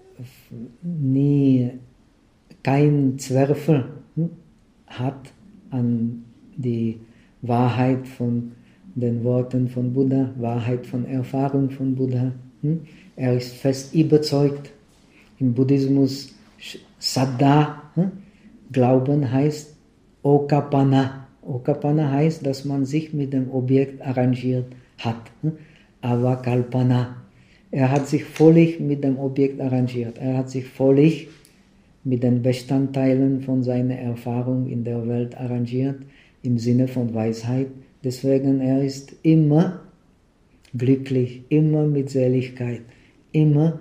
nie kein Zweifel hm? hat an die Wahrheit von den Worten von Buddha, Wahrheit von Erfahrung von Buddha. Hm? Er ist fest überzeugt. Im Buddhismus Saddha, hm? Glauben heißt Okapana. Okapana heißt, dass man sich mit dem Objekt arrangiert hat. Hm? Avakalpana. Er hat sich völlig mit dem Objekt arrangiert. Er hat sich völlig mit den Bestandteilen von seiner Erfahrung in der Welt arrangiert, im Sinne von Weisheit. Deswegen er ist immer glücklich, immer mit Seligkeit, immer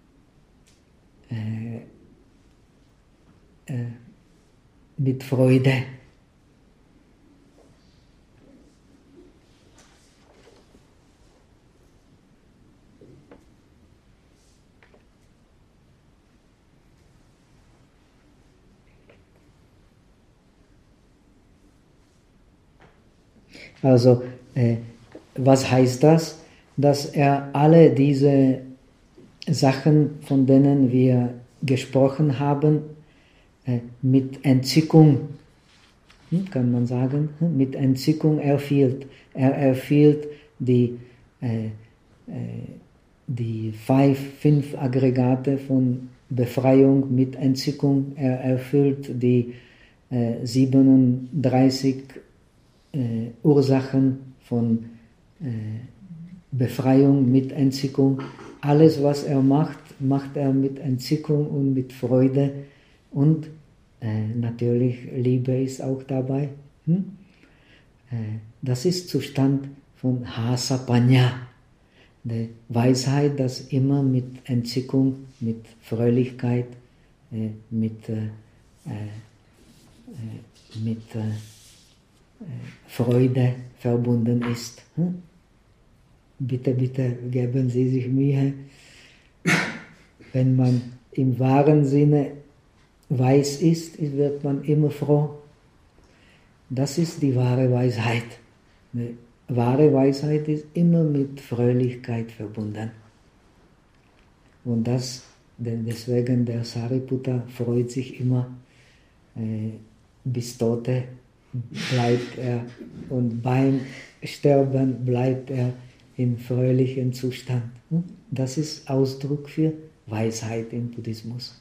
äh, äh, mit Freude. Also, äh, was heißt das? Dass er alle diese Sachen, von denen wir gesprochen haben, äh, mit Entzückung, hm, kann man sagen, hm, mit Entzückung erfüllt. Er erfüllt die, äh, äh, die five, fünf Aggregate von Befreiung mit Entzückung. Er erfüllt die äh, siebenunddreißig Äh, Ursachen von äh, Befreiung mit Entzückung. alles, was er macht, macht er mit Entzückung und mit Freude und äh, natürlich Liebe ist auch dabei. Hm? Äh, das ist Zustand von Hasapanya, der Weisheit, das immer mit Entzückung, mit Fröhlichkeit, äh, mit, äh, äh, mit äh, Freude verbunden ist. Hm? Bitte, bitte geben Sie sich Mühe, wenn man im wahren Sinne weiß ist, wird man immer froh. Das ist die wahre Weisheit. Die wahre Weisheit ist immer mit Fröhlichkeit verbunden. Und das, deswegen der Sariputta freut sich immer, äh, bis Tote bleibt er und beim Sterben bleibt er in fröhlichem Zustand. Das ist Ausdruck für Weisheit im Buddhismus.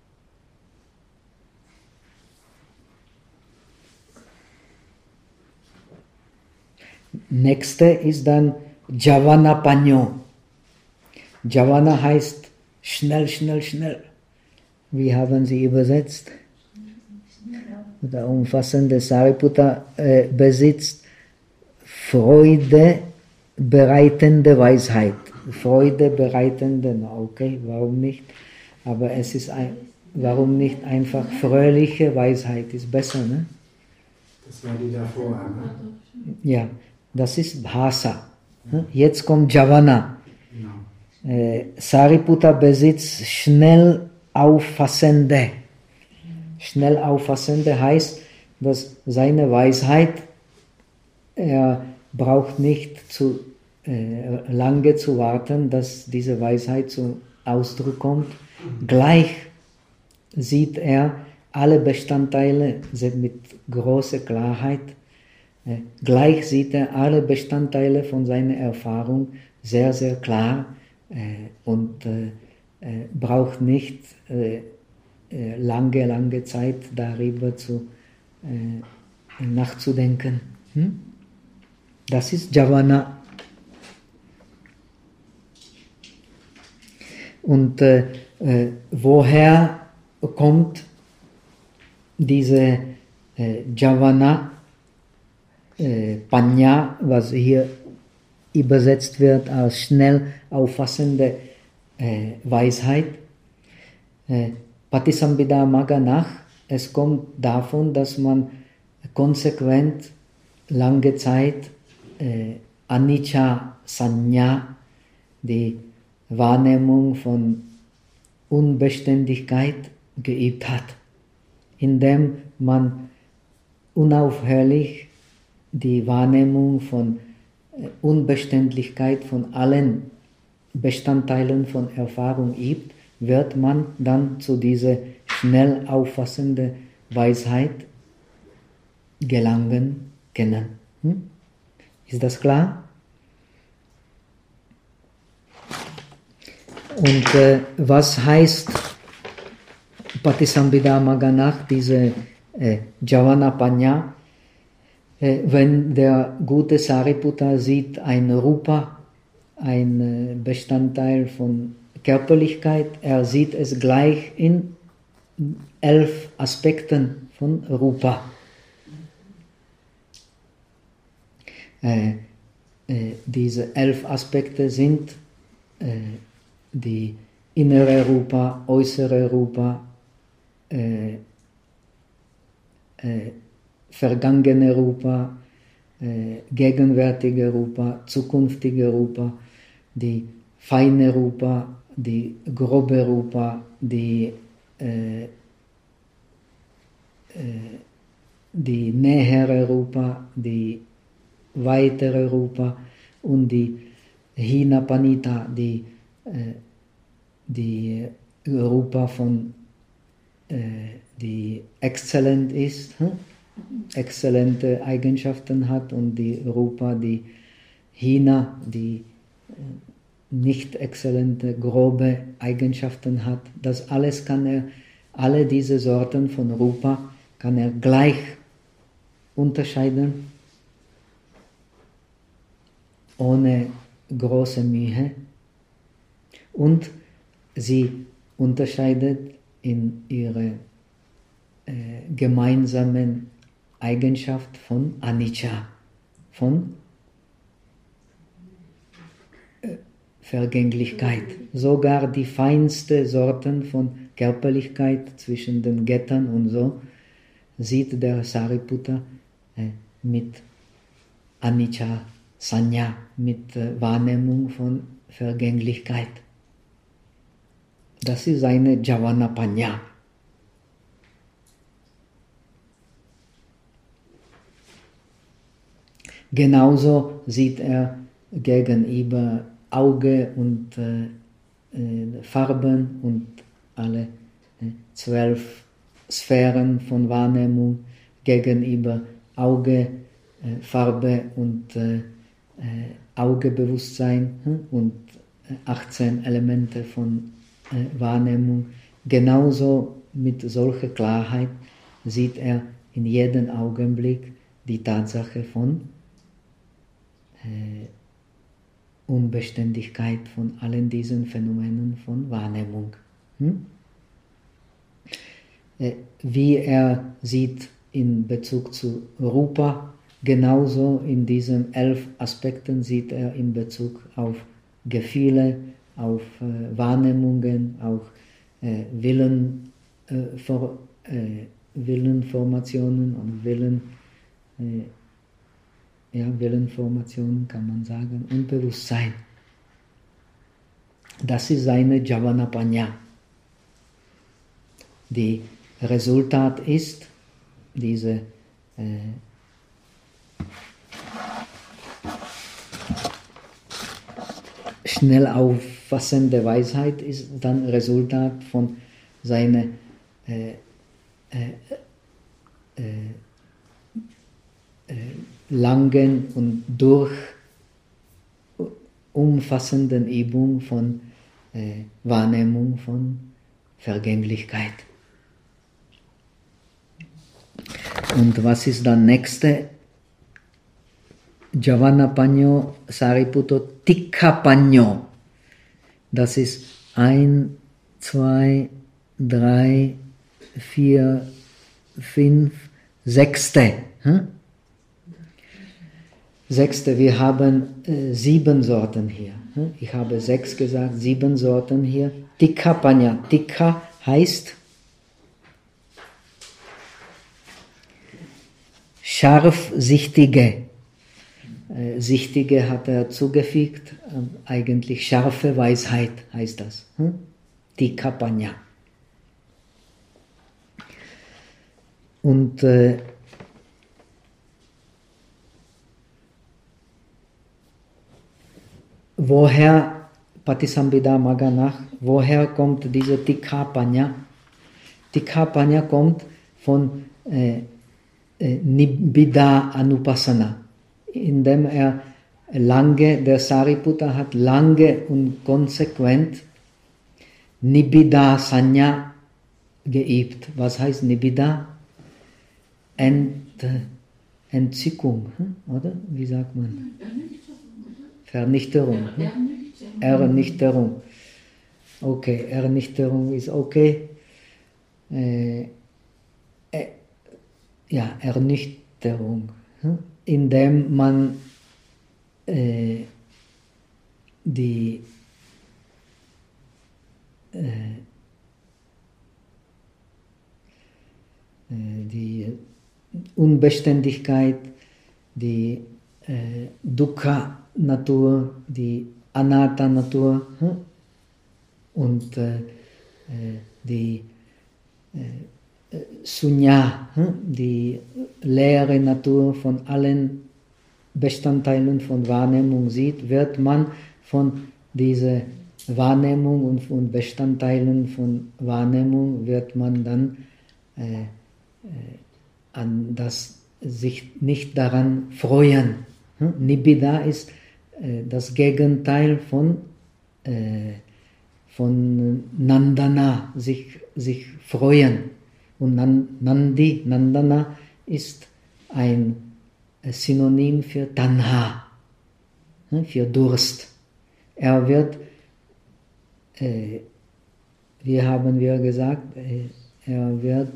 Nächste ist dann Javana Panyo. Javana heißt schnell, schnell, schnell. Wie haben Sie übersetzt? Der umfassende Sariputta äh, besitzt Freude bereitende Weisheit. Freude bereitende, okay, warum nicht? Aber es ist ein, warum nicht einfach fröhliche Weisheit, ist besser, ne? Das war die davor, ne? Ja, das ist Bhasa. Jetzt kommt Javana. Genau. Äh, Sariputta besitzt schnell auffassende. Schnell auffassende heißt, dass seine Weisheit, er braucht nicht zu äh, lange zu warten, dass diese Weisheit zum Ausdruck kommt. Gleich sieht er alle Bestandteile mit großer Klarheit. Äh, gleich sieht er alle Bestandteile von seiner Erfahrung sehr, sehr klar äh, und äh, äh, braucht nicht äh, äh, lange, lange Zeit darüber zu, äh, nachzudenken. Hm? Das ist Javana. Und äh, äh, woher kommt diese äh, Javana, äh, Panya, was hier übersetzt wird als schnell auffassende äh, Weisheit? Äh, Patisambhida Magga nach, es kommt davon, dass man konsequent lange Zeit äh, Anicca Sanya, die Wahrnehmung von Unbeständigkeit geübt hat, indem man unaufhörlich die Wahrnehmung von Unbeständigkeit von allen Bestandteilen von Erfahrung übt, wird man dann zu dieser schnell auffassenden Weisheit gelangen können. Hm? Ist das klar? Und äh, was heißt Patisambhida Magga nach, diese äh, Javana Panya? Äh, wenn der gute Sariputta sieht ein Rupa, ein äh, Bestandteil von Körperlichkeit, er sieht es gleich in elf Aspekten von Rupa. Äh, äh, diese elf Aspekte sind äh, die innere Rupa, äußere Rupa, äh, äh, vergangene Rupa, äh, gegenwärtige Rupa, zukünftige Rupa, die feine Rupa, die grobe Rupa, die, äh, äh, die nähere Rupa, die weitere Rupa und die Hinapanita, die, äh, die Rupa von, äh, die exzellent ist, hm? exzellente Eigenschaften hat, und die Rupa, die Hina, die nicht exzellente, grobe Eigenschaften hat. Das alles kann er, alle diese Sorten von Rupa kann er gleich unterscheiden, ohne große Mühe. Und sie unterscheidet in ihrer äh, gemeinsamen Eigenschaft von Anicca, von äh, Vergänglichkeit. Sogar die feinsten Sorten von Körperlichkeit zwischen den Göttern und so sieht der Sariputta äh, mit Anicca Sanya, mit äh, Wahrnehmung von Vergänglichkeit. Das ist seine Javanapanya. Genauso sieht er gegenüber Auge und äh, äh, Farben und alle äh, zwölf Sphären von Wahrnehmung gegenüber Auge, äh, Farbe und äh, äh, Augebewusstsein hm? und äh, achtzehn Elemente von äh, Wahrnehmung. Genauso mit solcher Klarheit sieht er in jedem Augenblick die Tatsache von äh, Unbeständigkeit von allen diesen Phänomenen von Wahrnehmung. Hm? Äh, wie er sieht in Bezug zu Rupa, genauso in diesen elf Aspekten sieht er in Bezug auf Gefühle, auf äh, Wahrnehmungen, auf äh, Willen, äh, for, äh, Willenformationen und Willen, äh, ja, Willenformationen kann man sagen, und Bewusstsein. Das ist seine Javanapanya. Die Resultat ist diese äh, schnell auffassende Weisheit ist dann Resultat von seiner äh, äh, äh, äh, langen und durch umfassenden Übung von äh, Wahrnehmung von Vergänglichkeit. Und was ist das nächste? Javanapanyo Sariputto Tikhapanyo. Das ist ein, zwei, drei, vier, fünf, sechste. Hm? Sechste, wir haben äh, sieben Sorten hier. Hm? Ich habe sechs gesagt, sieben Sorten hier. Tikhapanya. Tikha heißt scharfsichtige. Äh, Sichtige hat er zugefügt, äh, eigentlich scharfe Weisheit heißt das. Hm? Tikhapanya. Und äh, woher, Patisambhida Magga nach, woher kommt diese Tikhapanya? Tikhapanya kommt von äh, äh, Nibbida Anupassana, indem er lange, der Sariputta hat lange und konsequent Nibbida Sanya geübt. Was heißt Nibbida? Ent, Entzückung, oder? Wie sagt man? Vernichterung. Ernüchterung. Okay, Ernüchterung ist okay. Äh, äh, ja, Ernüchterung. Indem man äh, die äh, die Unbeständigkeit, die äh, Dukkha-Natur, die Anatta-Natur hm? und äh, die äh, Sunya, hm? die leere Natur von allen Bestandteilen von Wahrnehmung sieht, wird man von dieser Wahrnehmung und von Bestandteilen von Wahrnehmung wird man dann äh, an das sich nicht daran freuen. Hm? Nibbida ist äh, das Gegenteil von, äh, von Nandana, sich, sich freuen. Und Nandi, Nandana ist ein Synonym für Tanha, hm? für Durst. Er wird äh, wie haben wir gesagt, äh, er wird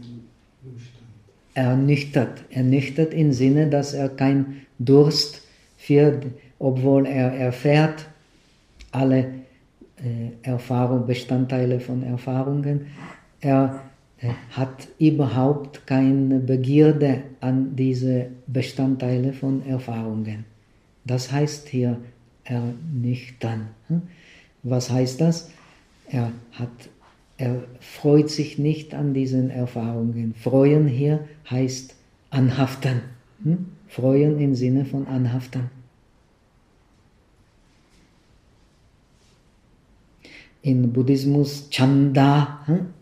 ernüchtert. Ernüchtert im Sinne, dass er kein Durst führt, obwohl er erfährt alle äh, Erfahrung, Bestandteile von Erfahrungen. Er äh, hat überhaupt keine Begierde an diese Bestandteile von Erfahrungen. Das heißt hier ernüchtern. Was heißt das? Er, hat, er freut sich nicht an diesen Erfahrungen. Freuen hier heißt anhaften. Freuen im Sinne von anhaften. In Buddhismus Chanda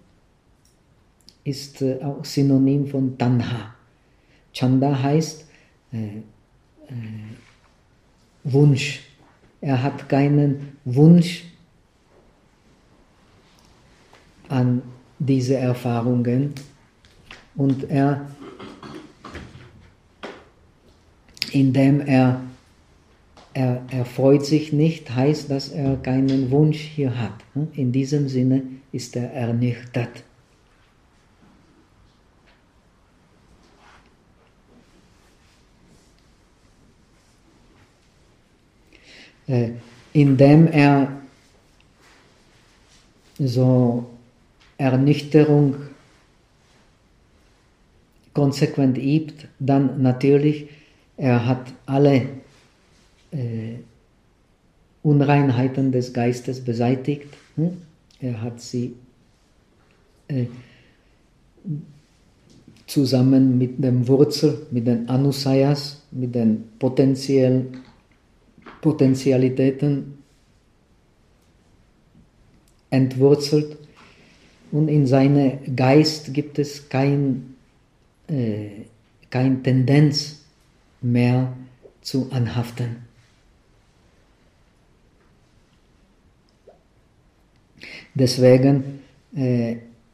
ist auch Synonym von Tanha. Chanda heißt äh, äh, Wunsch. Er hat keinen Wunsch an diese Erfahrungen und er, indem er, er, er freut sich nicht, heißt, dass er keinen Wunsch hier hat. In diesem Sinne ist er ernüchtert. Indem er so Ernüchterung konsequent übt, dann natürlich, er hat alle äh, Unreinheiten des Geistes beseitigt. Hm? Er hat sie äh, zusammen mit dem Wurzel, mit den Anusayas, mit den potenziellen Potentialitäten entwurzelt und in seinem Geist gibt es kein, äh, keine Tendenz mehr zu anhaften. Deswegen äh,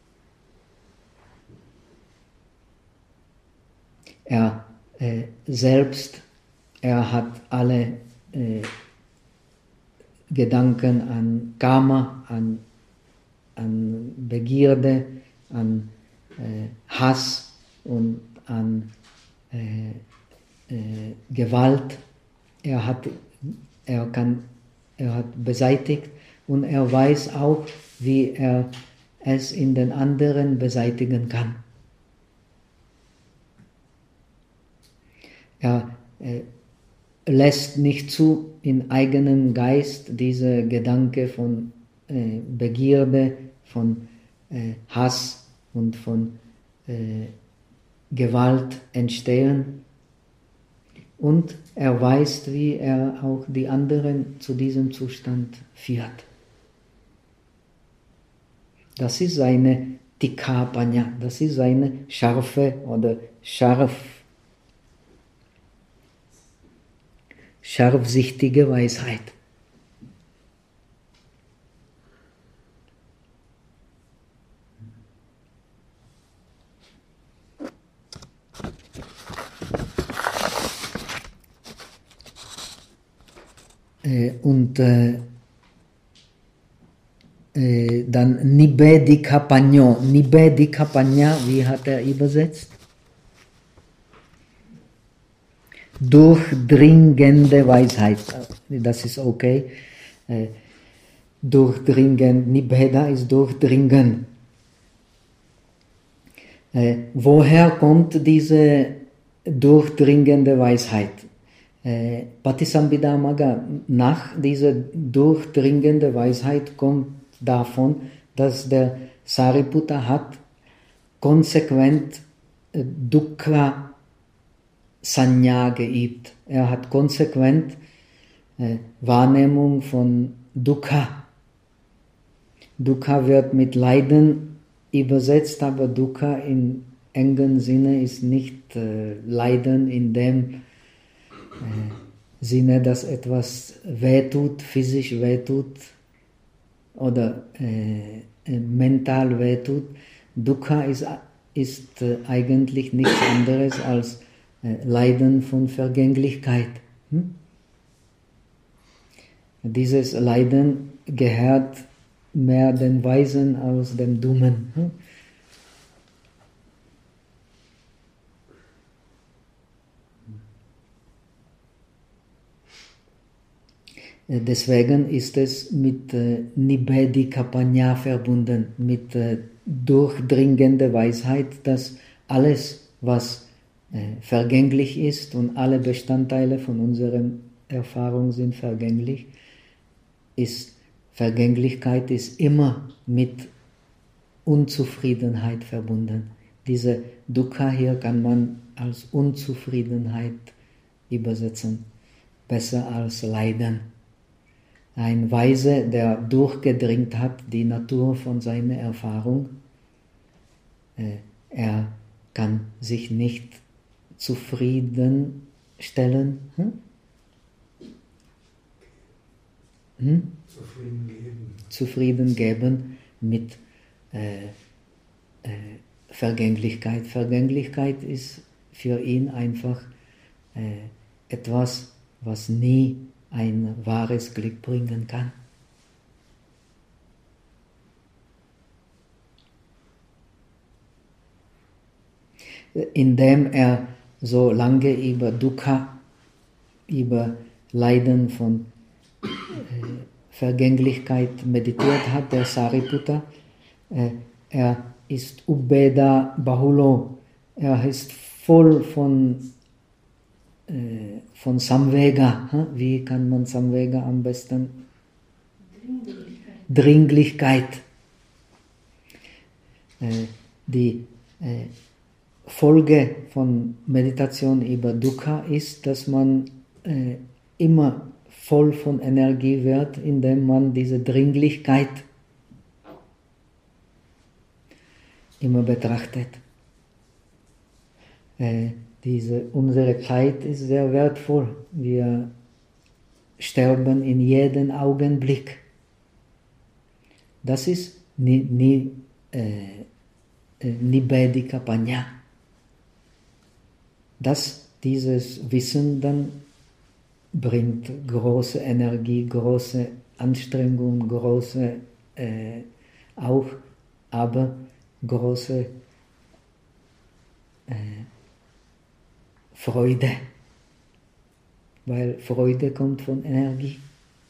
er äh, selbst, er hat alle äh, Gedanken an Karma, an, an Begierde, an äh, Hass und an äh, äh, Gewalt. Er hat, er kann, er hat beseitigt und er weiß auch, wie er es in den anderen beseitigen kann. Er äh, lässt nicht zu, in eigenem Geist diese Gedanke von äh, Begierde, von äh, Hass und von äh, Gewalt entstehen. Und er weiß, wie er auch die anderen zu diesem Zustand führt. Das ist seine Tikapanya, das ist seine scharfe oder scharf scharfsichtige Weisheit. Äh, und äh, äh, dann Nibedika Panyo. Nibedika Panya, wie hat er übersetzt? Durchdringende Weisheit, das ist okay. Äh, durchdringen, Nibeda ist durchdringen. Äh, woher kommt diese durchdringende Weisheit? Äh, Patisambhidamagga, nach dieser durchdringende Weisheit kommt davon, dass der Sariputta hat konsequent äh, Dukkha Sanya geübt. Er hat konsequent äh, Wahrnehmung von Dukkha. Dukkha wird mit Leiden übersetzt, aber Dukkha im engen Sinne ist nicht äh, Leiden in dem äh, Sinne, dass etwas wehtut, physisch wehtut oder äh, äh, mental wehtut. Dukkha ist, ist äh, eigentlich nichts anderes als Leiden von Vergänglichkeit. Hm? Dieses Leiden gehört mehr den Weisen als dem Dummen. Deswegen ist es mit äh, Nibedika Panya verbunden, mit äh, durchdringender Weisheit, dass alles, was äh, vergänglich ist und alle Bestandteile von unserer Erfahrung sind vergänglich, ist Vergänglichkeit ist immer mit Unzufriedenheit verbunden. Diese Dukkha hier kann man als Unzufriedenheit übersetzen, besser als Leiden. Ein Weise, der durchgedringt hat, die Natur von seiner Erfahrung, äh, er kann sich nicht zufriedenstellen. Hm? Hm? Zufrieden geben. Zufrieden geben mit äh, äh, Vergänglichkeit. Vergänglichkeit ist für ihn einfach äh, etwas, was nie ein wahres Glück bringen kann. Indem er so lange über Dukkha, über Leiden von äh, Vergänglichkeit meditiert hat, der Sariputta, äh, er ist Ubeda Bahulo, er ist voll von von Samvega. Wie kann man Samvega am besten? Dringlichkeit. Dringlichkeit. Die Folge von Meditation über Dukkha ist, dass man immer voll von Energie wird, indem man diese Dringlichkeit immer betrachtet. Diese, unsere Zeit ist sehr wertvoll. Wir sterben in jedem Augenblick. Das ist ni, ni, äh, Nibedika Panya. Das, dieses Wissen dann bringt große Energie, große Anstrengung, große äh, auch, aber große äh, Freude, weil Freude kommt von Energie.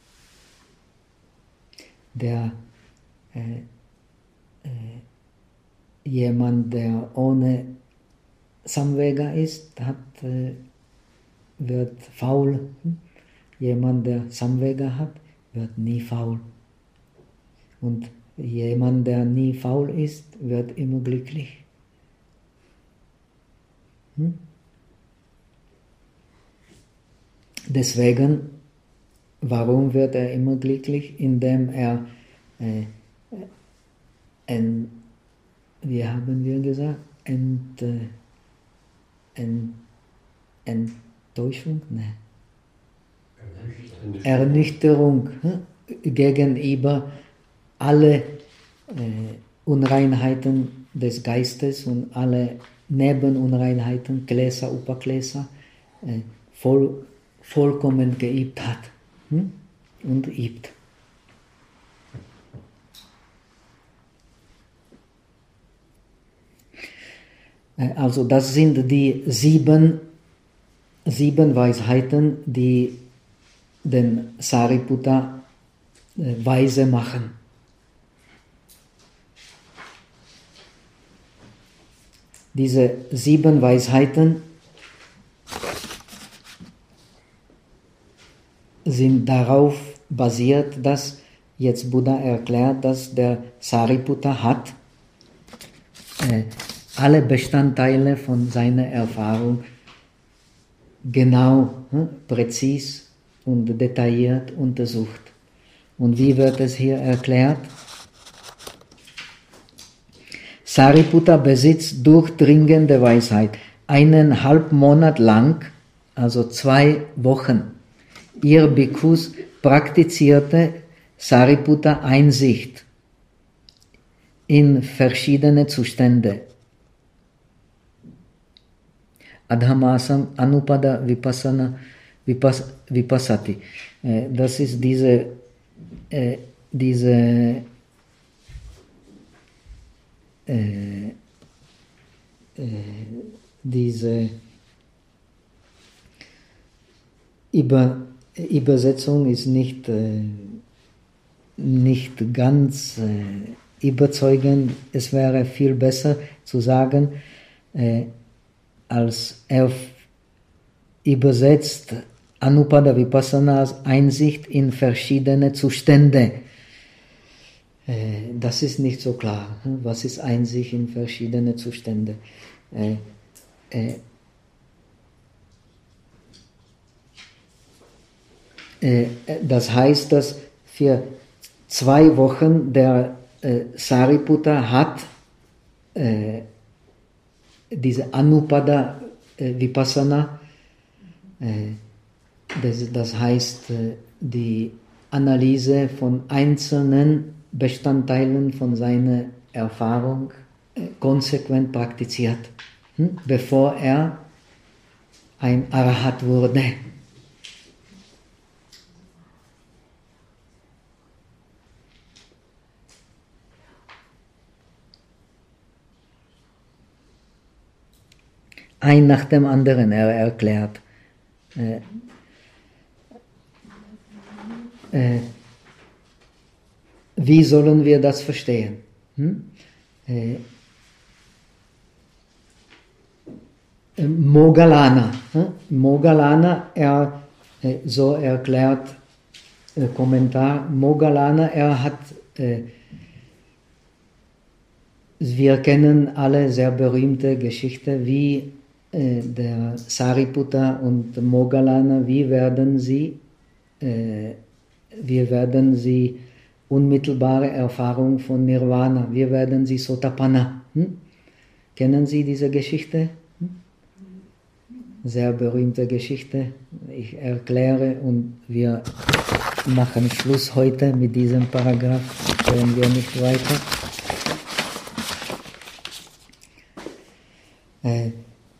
Der äh, äh, jemand, der ohne Samvega ist, hat, äh, wird faul. Jemand, der Samvega hat, wird nie faul. Und jemand, der nie faul ist, wird immer glücklich. Hm? Deswegen, warum wird er immer glücklich? Indem er, äh, en, wie haben wir gesagt, ent, äh, ent, Enttäuschung? Nein. Ernüchterung, Ernüchterung hm? gegenüber alle äh, Unreinheiten des Geistes und alle Nebenunreinheiten, Klesa, Upaklesa, äh, voll vollkommen geübt hat hm? und übt. Also das sind die sieben, sieben Weisheiten, die den Sariputta weise machen. Diese sieben Weisheiten sind darauf basiert, dass jetzt Buddha erklärt, dass der Sariputta hat äh, alle Bestandteile von seiner Erfahrung genau, hm, präzis und detailliert untersucht. Und wie wird es hier erklärt? Sariputta besitzt durchdringende Weisheit. Eineinhalb Monat lang, also zwei Wochen, ihr Bhikkhus praktizierte Sariputta Einsicht in verschiedene Zustände. Adhamasam Anupada Vipassana Vipass, Vipassati. Das ist diese, diese äh, äh, diese Über, Übersetzung ist nicht, äh, nicht ganz äh, überzeugend. Es wäre viel besser zu sagen, äh, als er übersetzt Anupada Vipassana als Einsicht in verschiedene Zustände. Äh, das ist nicht so klar. Was ist Einsicht in verschiedene Zustände? Äh, äh, äh, das heißt, dass für zwei Wochen der äh, Sariputta hat äh, diese Anupada äh, Vipassana, äh, das, das heißt äh, die Analyse von einzelnen Bestandteilen von seiner Erfahrung äh, konsequent praktiziert, hm? bevor er ein Arahat wurde. Ein nach dem anderen er erklärt. Äh, äh, wie sollen wir das verstehen? Hm? Äh, äh, Moggallana. Hm? Moggallana, er, äh, so erklärt äh, Kommentar, Moggallana, er hat, äh, wir kennen alle sehr berühmte Geschichte, wie der Sariputta und Moggallana, wie werden sie, äh, wie werden sie unmittelbare Erfahrung von Nirvana, wie werden sie Sotapanna. Hm? Kennen Sie diese Geschichte? Hm? Sehr berühmte Geschichte. Ich erkläre und wir machen Schluss heute mit diesem Paragraph, gehen wir nicht weiter. Äh,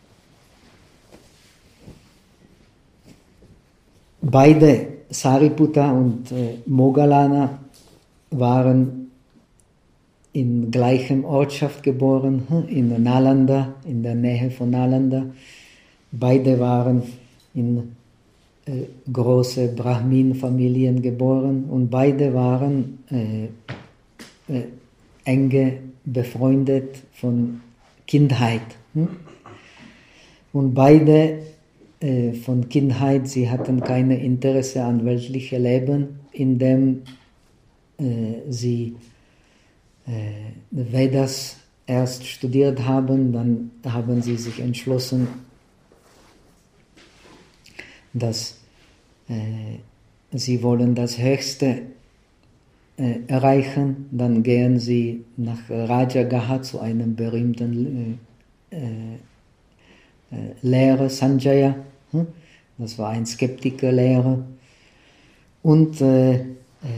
Beide, Sariputta und äh, Moggallana, waren in gleichen Ortschaft geboren, in Nalanda, in der Nähe von Nalanda. Beide waren in äh, große Brahmin-Familien geboren und beide waren äh, äh, enge befreundet von Kindheit. Hm? Und beide äh, von Kindheit, sie hatten kein Interesse an weltlichem Leben, indem äh, sie äh, Vedas erst studiert haben, dann haben sie sich entschlossen, dass äh, sie wollen das Höchste äh, erreichen. Dann gehen sie nach Rajagaha zu einem berühmten äh, äh, Lehrer, Sanjaya. Hm? Das war ein Skeptiker-Lehrer. Und äh, äh,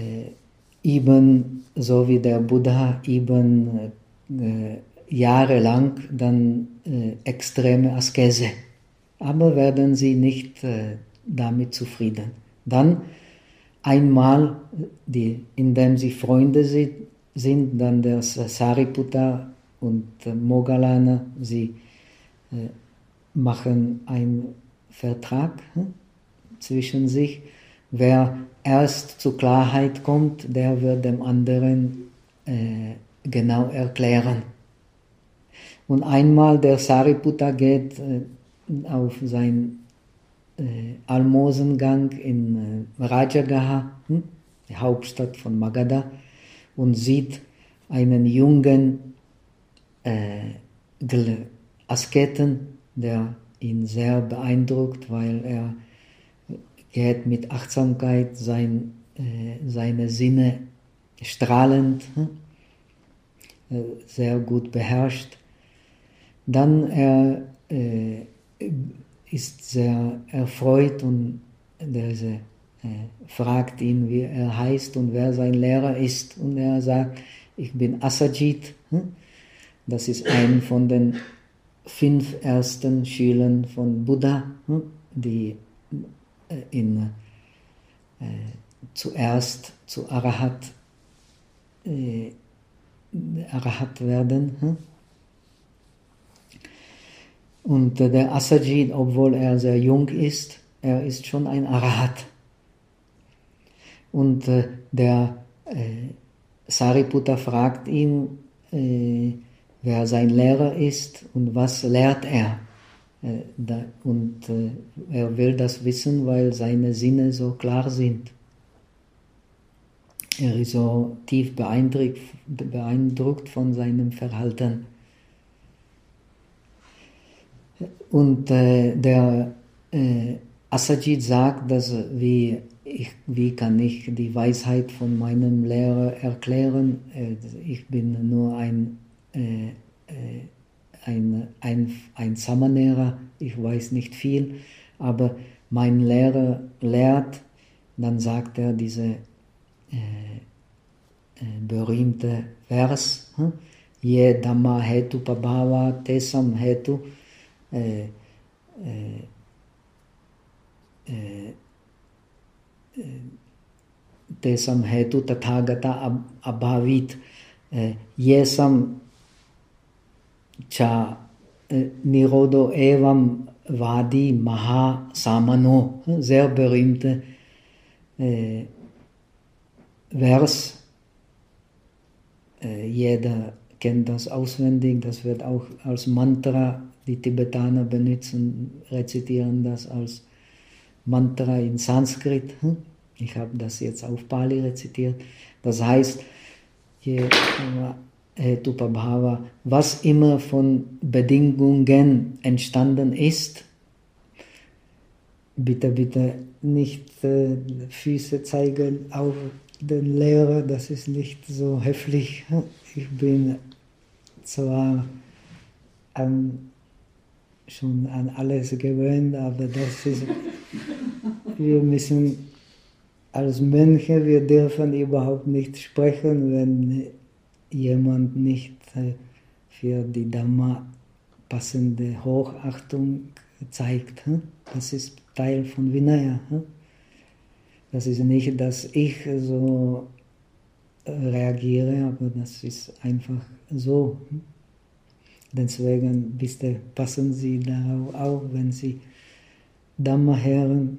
eben so wie der Buddha eben äh, jahrelang dann äh, extreme Askese. Aber werden sie nicht äh, damit zufrieden. Dann einmal, die, indem sie Freunde sind, sind dann der Sariputta und äh, Moggallana, sie äh, machen einen Vertrag hm, zwischen sich. Wer erst zur Klarheit kommt, der wird dem anderen äh, genau erklären. Und einmal der Sariputta geht äh, auf seinen äh, Almosengang in äh, Rajagaha, hm, die Hauptstadt von Magadha, und sieht einen jungen äh, Asketen, der ihn sehr beeindruckt, weil er geht mit Achtsamkeit sein, äh, seine Sinne strahlend, äh, sehr gut beherrscht. Dann er äh, ist sehr erfreut und der äh, fragt ihn, wie er heißt und wer sein Lehrer ist. Und er sagt, ich bin Asajit. Hm? Das ist ein von den fünf ersten Schülern von Buddha, hm? die äh, in, äh, zuerst zu Arahat äh, Arahat werden. Hm? Und äh, der Asajid, obwohl er sehr jung ist, er ist schon ein Arahat. Und äh, der äh, Sariputta fragt ihn, äh, wer sein Lehrer ist und was lehrt er. Äh, da, und äh, er will das wissen, weil seine Sinne so klar sind. Er ist so tief beeindruckt, beeindruckt von seinem Verhalten. Und äh, der äh, Asajid sagt, dass wie, ich, wie kann ich die Weisheit von meinem Lehrer erklären? Äh, ich bin nur ein, äh, äh, ein, ein, ein Samanera, ich weiß nicht viel, aber mein Lehrer lehrt, dann sagt er diese äh, äh, berühmte Vers, hm? Ye Dhamma Hetu Pabhava Tesam Hetu äh, äh, äh, Tesam Hetu Tathagata Abhavit äh, Yesam Cha äh, Nirodho Evam Vadi Maha Samano, sehr berühmte äh, Vers. Äh, jeder kennt das auswendig, das wird auch als Mantra, die Tibetaner benutzen, rezitieren das als Mantra in Sanskrit. Ich habe das jetzt auf Pali rezitiert. Das heißt, was immer von Bedingungen entstanden ist, bitte, bitte nicht äh, Füße zeigen auf den Lehrer, das ist nicht so höflich. Ich bin zwar an, schon an alles gewöhnt, aber das ist, wir müssen als Mönche, wir dürfen überhaupt nicht sprechen, wenn jemand nicht äh, für die Dhamma passende Hochachtung zeigt. Hm? Das ist Teil von Vinaya. Hm? Das ist nicht, dass ich so reagiere, aber das ist einfach so. Hm? Deswegen bitte passen Sie darauf auf, wenn Sie Dhamma hören.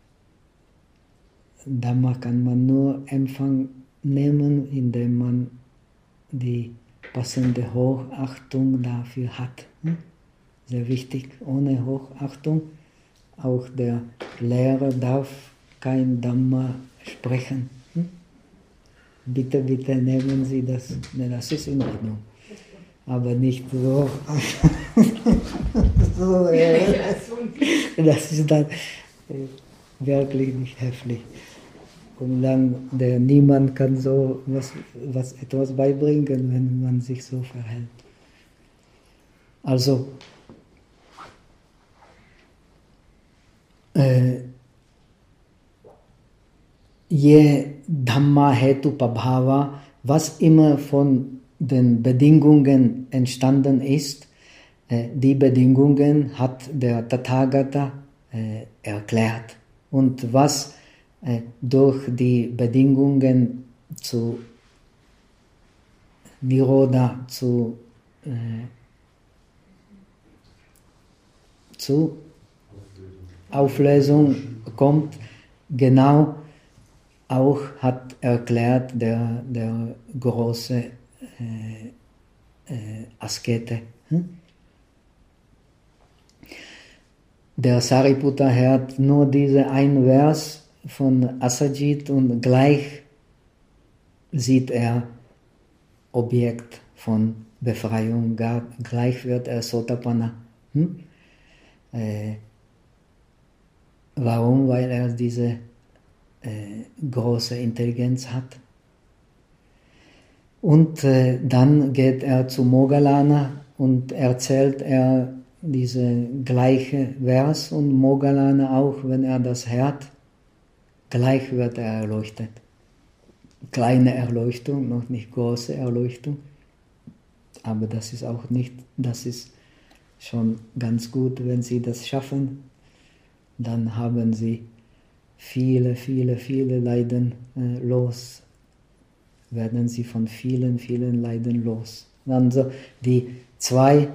Dhamma kann man nur Empfang nehmen, indem man die passende Hochachtung dafür hat. Hm? Sehr wichtig, ohne Hochachtung. Auch der Lehrer darf kein Dhamma sprechen. Hm? Bitte, bitte nehmen Sie das, ne, das ist in Ordnung. Aber nicht so. so äh, das ist dann äh, wirklich nicht höflich. Und dann, der, niemand kann so was, was etwas beibringen, wenn man sich so verhält. Also, äh, je Dhamma Hetu Pabhava, was immer von den Bedingungen entstanden ist, äh, die Bedingungen hat der Tathagata äh, erklärt. Und was äh, durch die Bedingungen zu Nirodha, zu, äh, zu Auflösung kommt, genau auch hat erklärt der, der große äh, äh, Askete. Hm? Der Sariputta hört nur diese ein Vers von Asajid und gleich sieht er Objekt von Befreiung, gleich wird er Sotapanna. Hm? Äh, warum? Weil er diese äh, große Intelligenz hat. Und äh, dann geht er zu Moggallana und erzählt er diese gleiche Vers und Moggallana auch, wenn er das hört, gleich wird er erleuchtet. Kleine Erleuchtung, noch nicht große Erleuchtung, aber das ist auch nicht, das ist schon ganz gut, wenn Sie das schaffen, dann haben Sie viele, viele, viele Leiden äh, los, werden sie von vielen, vielen Leiden los. Also die zwei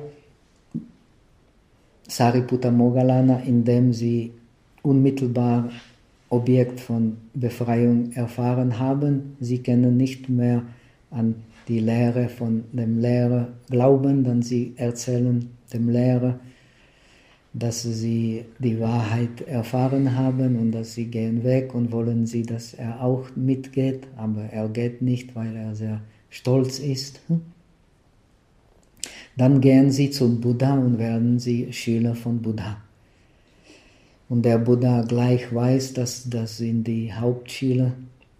Sariputta Moggallana, indem sie unmittelbar Objekt von Befreiung erfahren haben, sie können nicht mehr an die Lehre von dem Lehrer glauben, dann sie erzählen dem Lehrer, dass sie die Wahrheit erfahren haben und dass sie gehen weg und wollen sie, dass er auch mitgeht, aber er geht nicht, weil er sehr stolz ist. Dann gehen sie zum Buddha und werden sie Schüler von Buddha. Und der Buddha gleich weiß, dass das sind die Hauptschüler.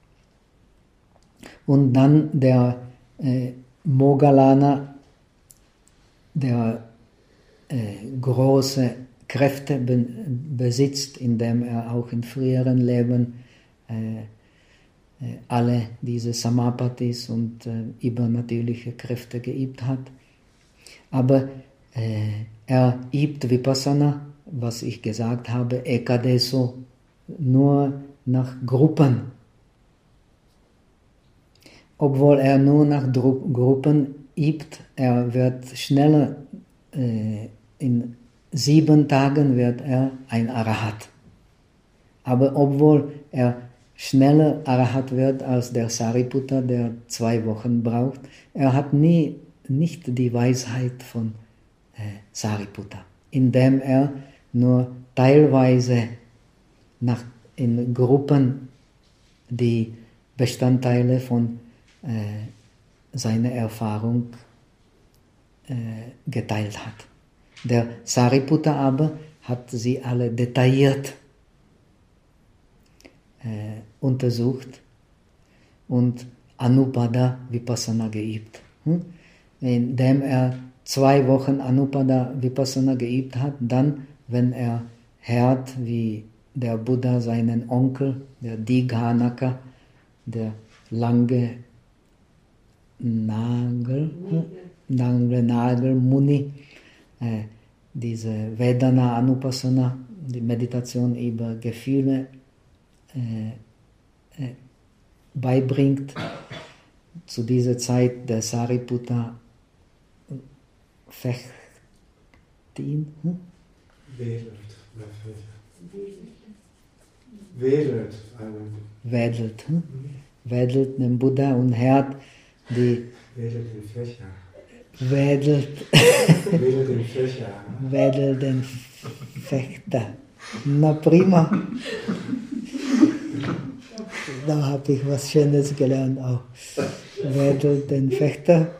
Und dann der äh, Moggallana, der äh, große Kräfte be besitzt, indem er auch in früheren Leben äh, äh, alle diese Samapatis und äh, übernatürliche Kräfte geübt hat. Aber äh, er übt Vipassana, was ich gesagt habe, Ekadeso, nur nach Gruppen. Obwohl er nur nach Dru Gruppen übt, er wird schneller, äh, in sieben Tagen wird er ein Arahat. Aber obwohl er schneller Arahat wird als der Sariputta, der zwei Wochen braucht, er hat nie, nicht die Weisheit von äh, Sariputta, indem er nur teilweise nach, in Gruppen die Bestandteile von äh, seiner Erfahrung äh, geteilt hat. Der Sariputta aber hat sie alle detailliert äh, untersucht und Anupada Vipassana geübt. Hm? Indem er zwei Wochen Anupada Vipassana geübt hat, dann, wenn er hört, wie der Buddha seinen Onkel, der Dighanaka, der lange Nagel, lange Nagel Muni, äh, diese Vedana Anupassana, die Meditation über Gefühle äh, äh, beibringt. Zu dieser Zeit der Sariputta fecht ihn. Hm? Wedelt. Wedelt. Wedelt. Hm? Wedelt den Buddha und hört die. Wedelt den Fächer. Wedelt. Wedelt den Fächer. Wedelt den Fechter. Na prima. Da habe ich was Schönes gelernt auch. Wedelt den Fechter.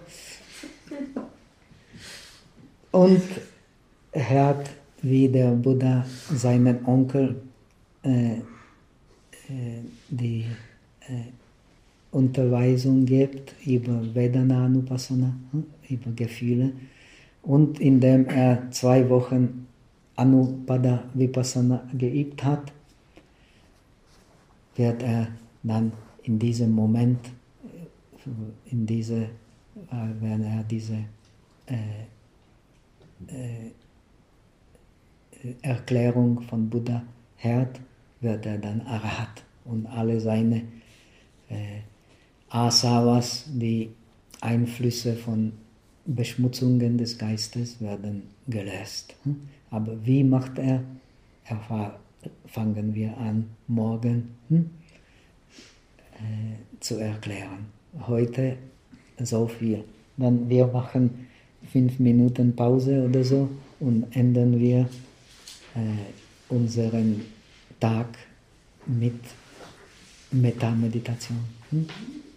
Und hört, wie der Buddha seinen Onkel äh, äh, die äh, Unterweisung gibt über Vedana Anupassana, über Gefühle. Und indem er zwei Wochen Anupada Vipassana geübt hat, wird er dann in diesem Moment, in diese, äh, wenn er diese äh, äh, Erklärung von Buddha hört, wird er dann Arahat und alle seine äh, Asavas, die Einflüsse von Beschmutzungen des Geistes, werden gelöst. Aber wie macht er? er fangen wir an, morgen hm, äh, zu erklären. Heute so viel. Dann wir machen fünf Minuten Pause oder so und enden wir äh, unseren Tag mit Metta-Meditation. Hm?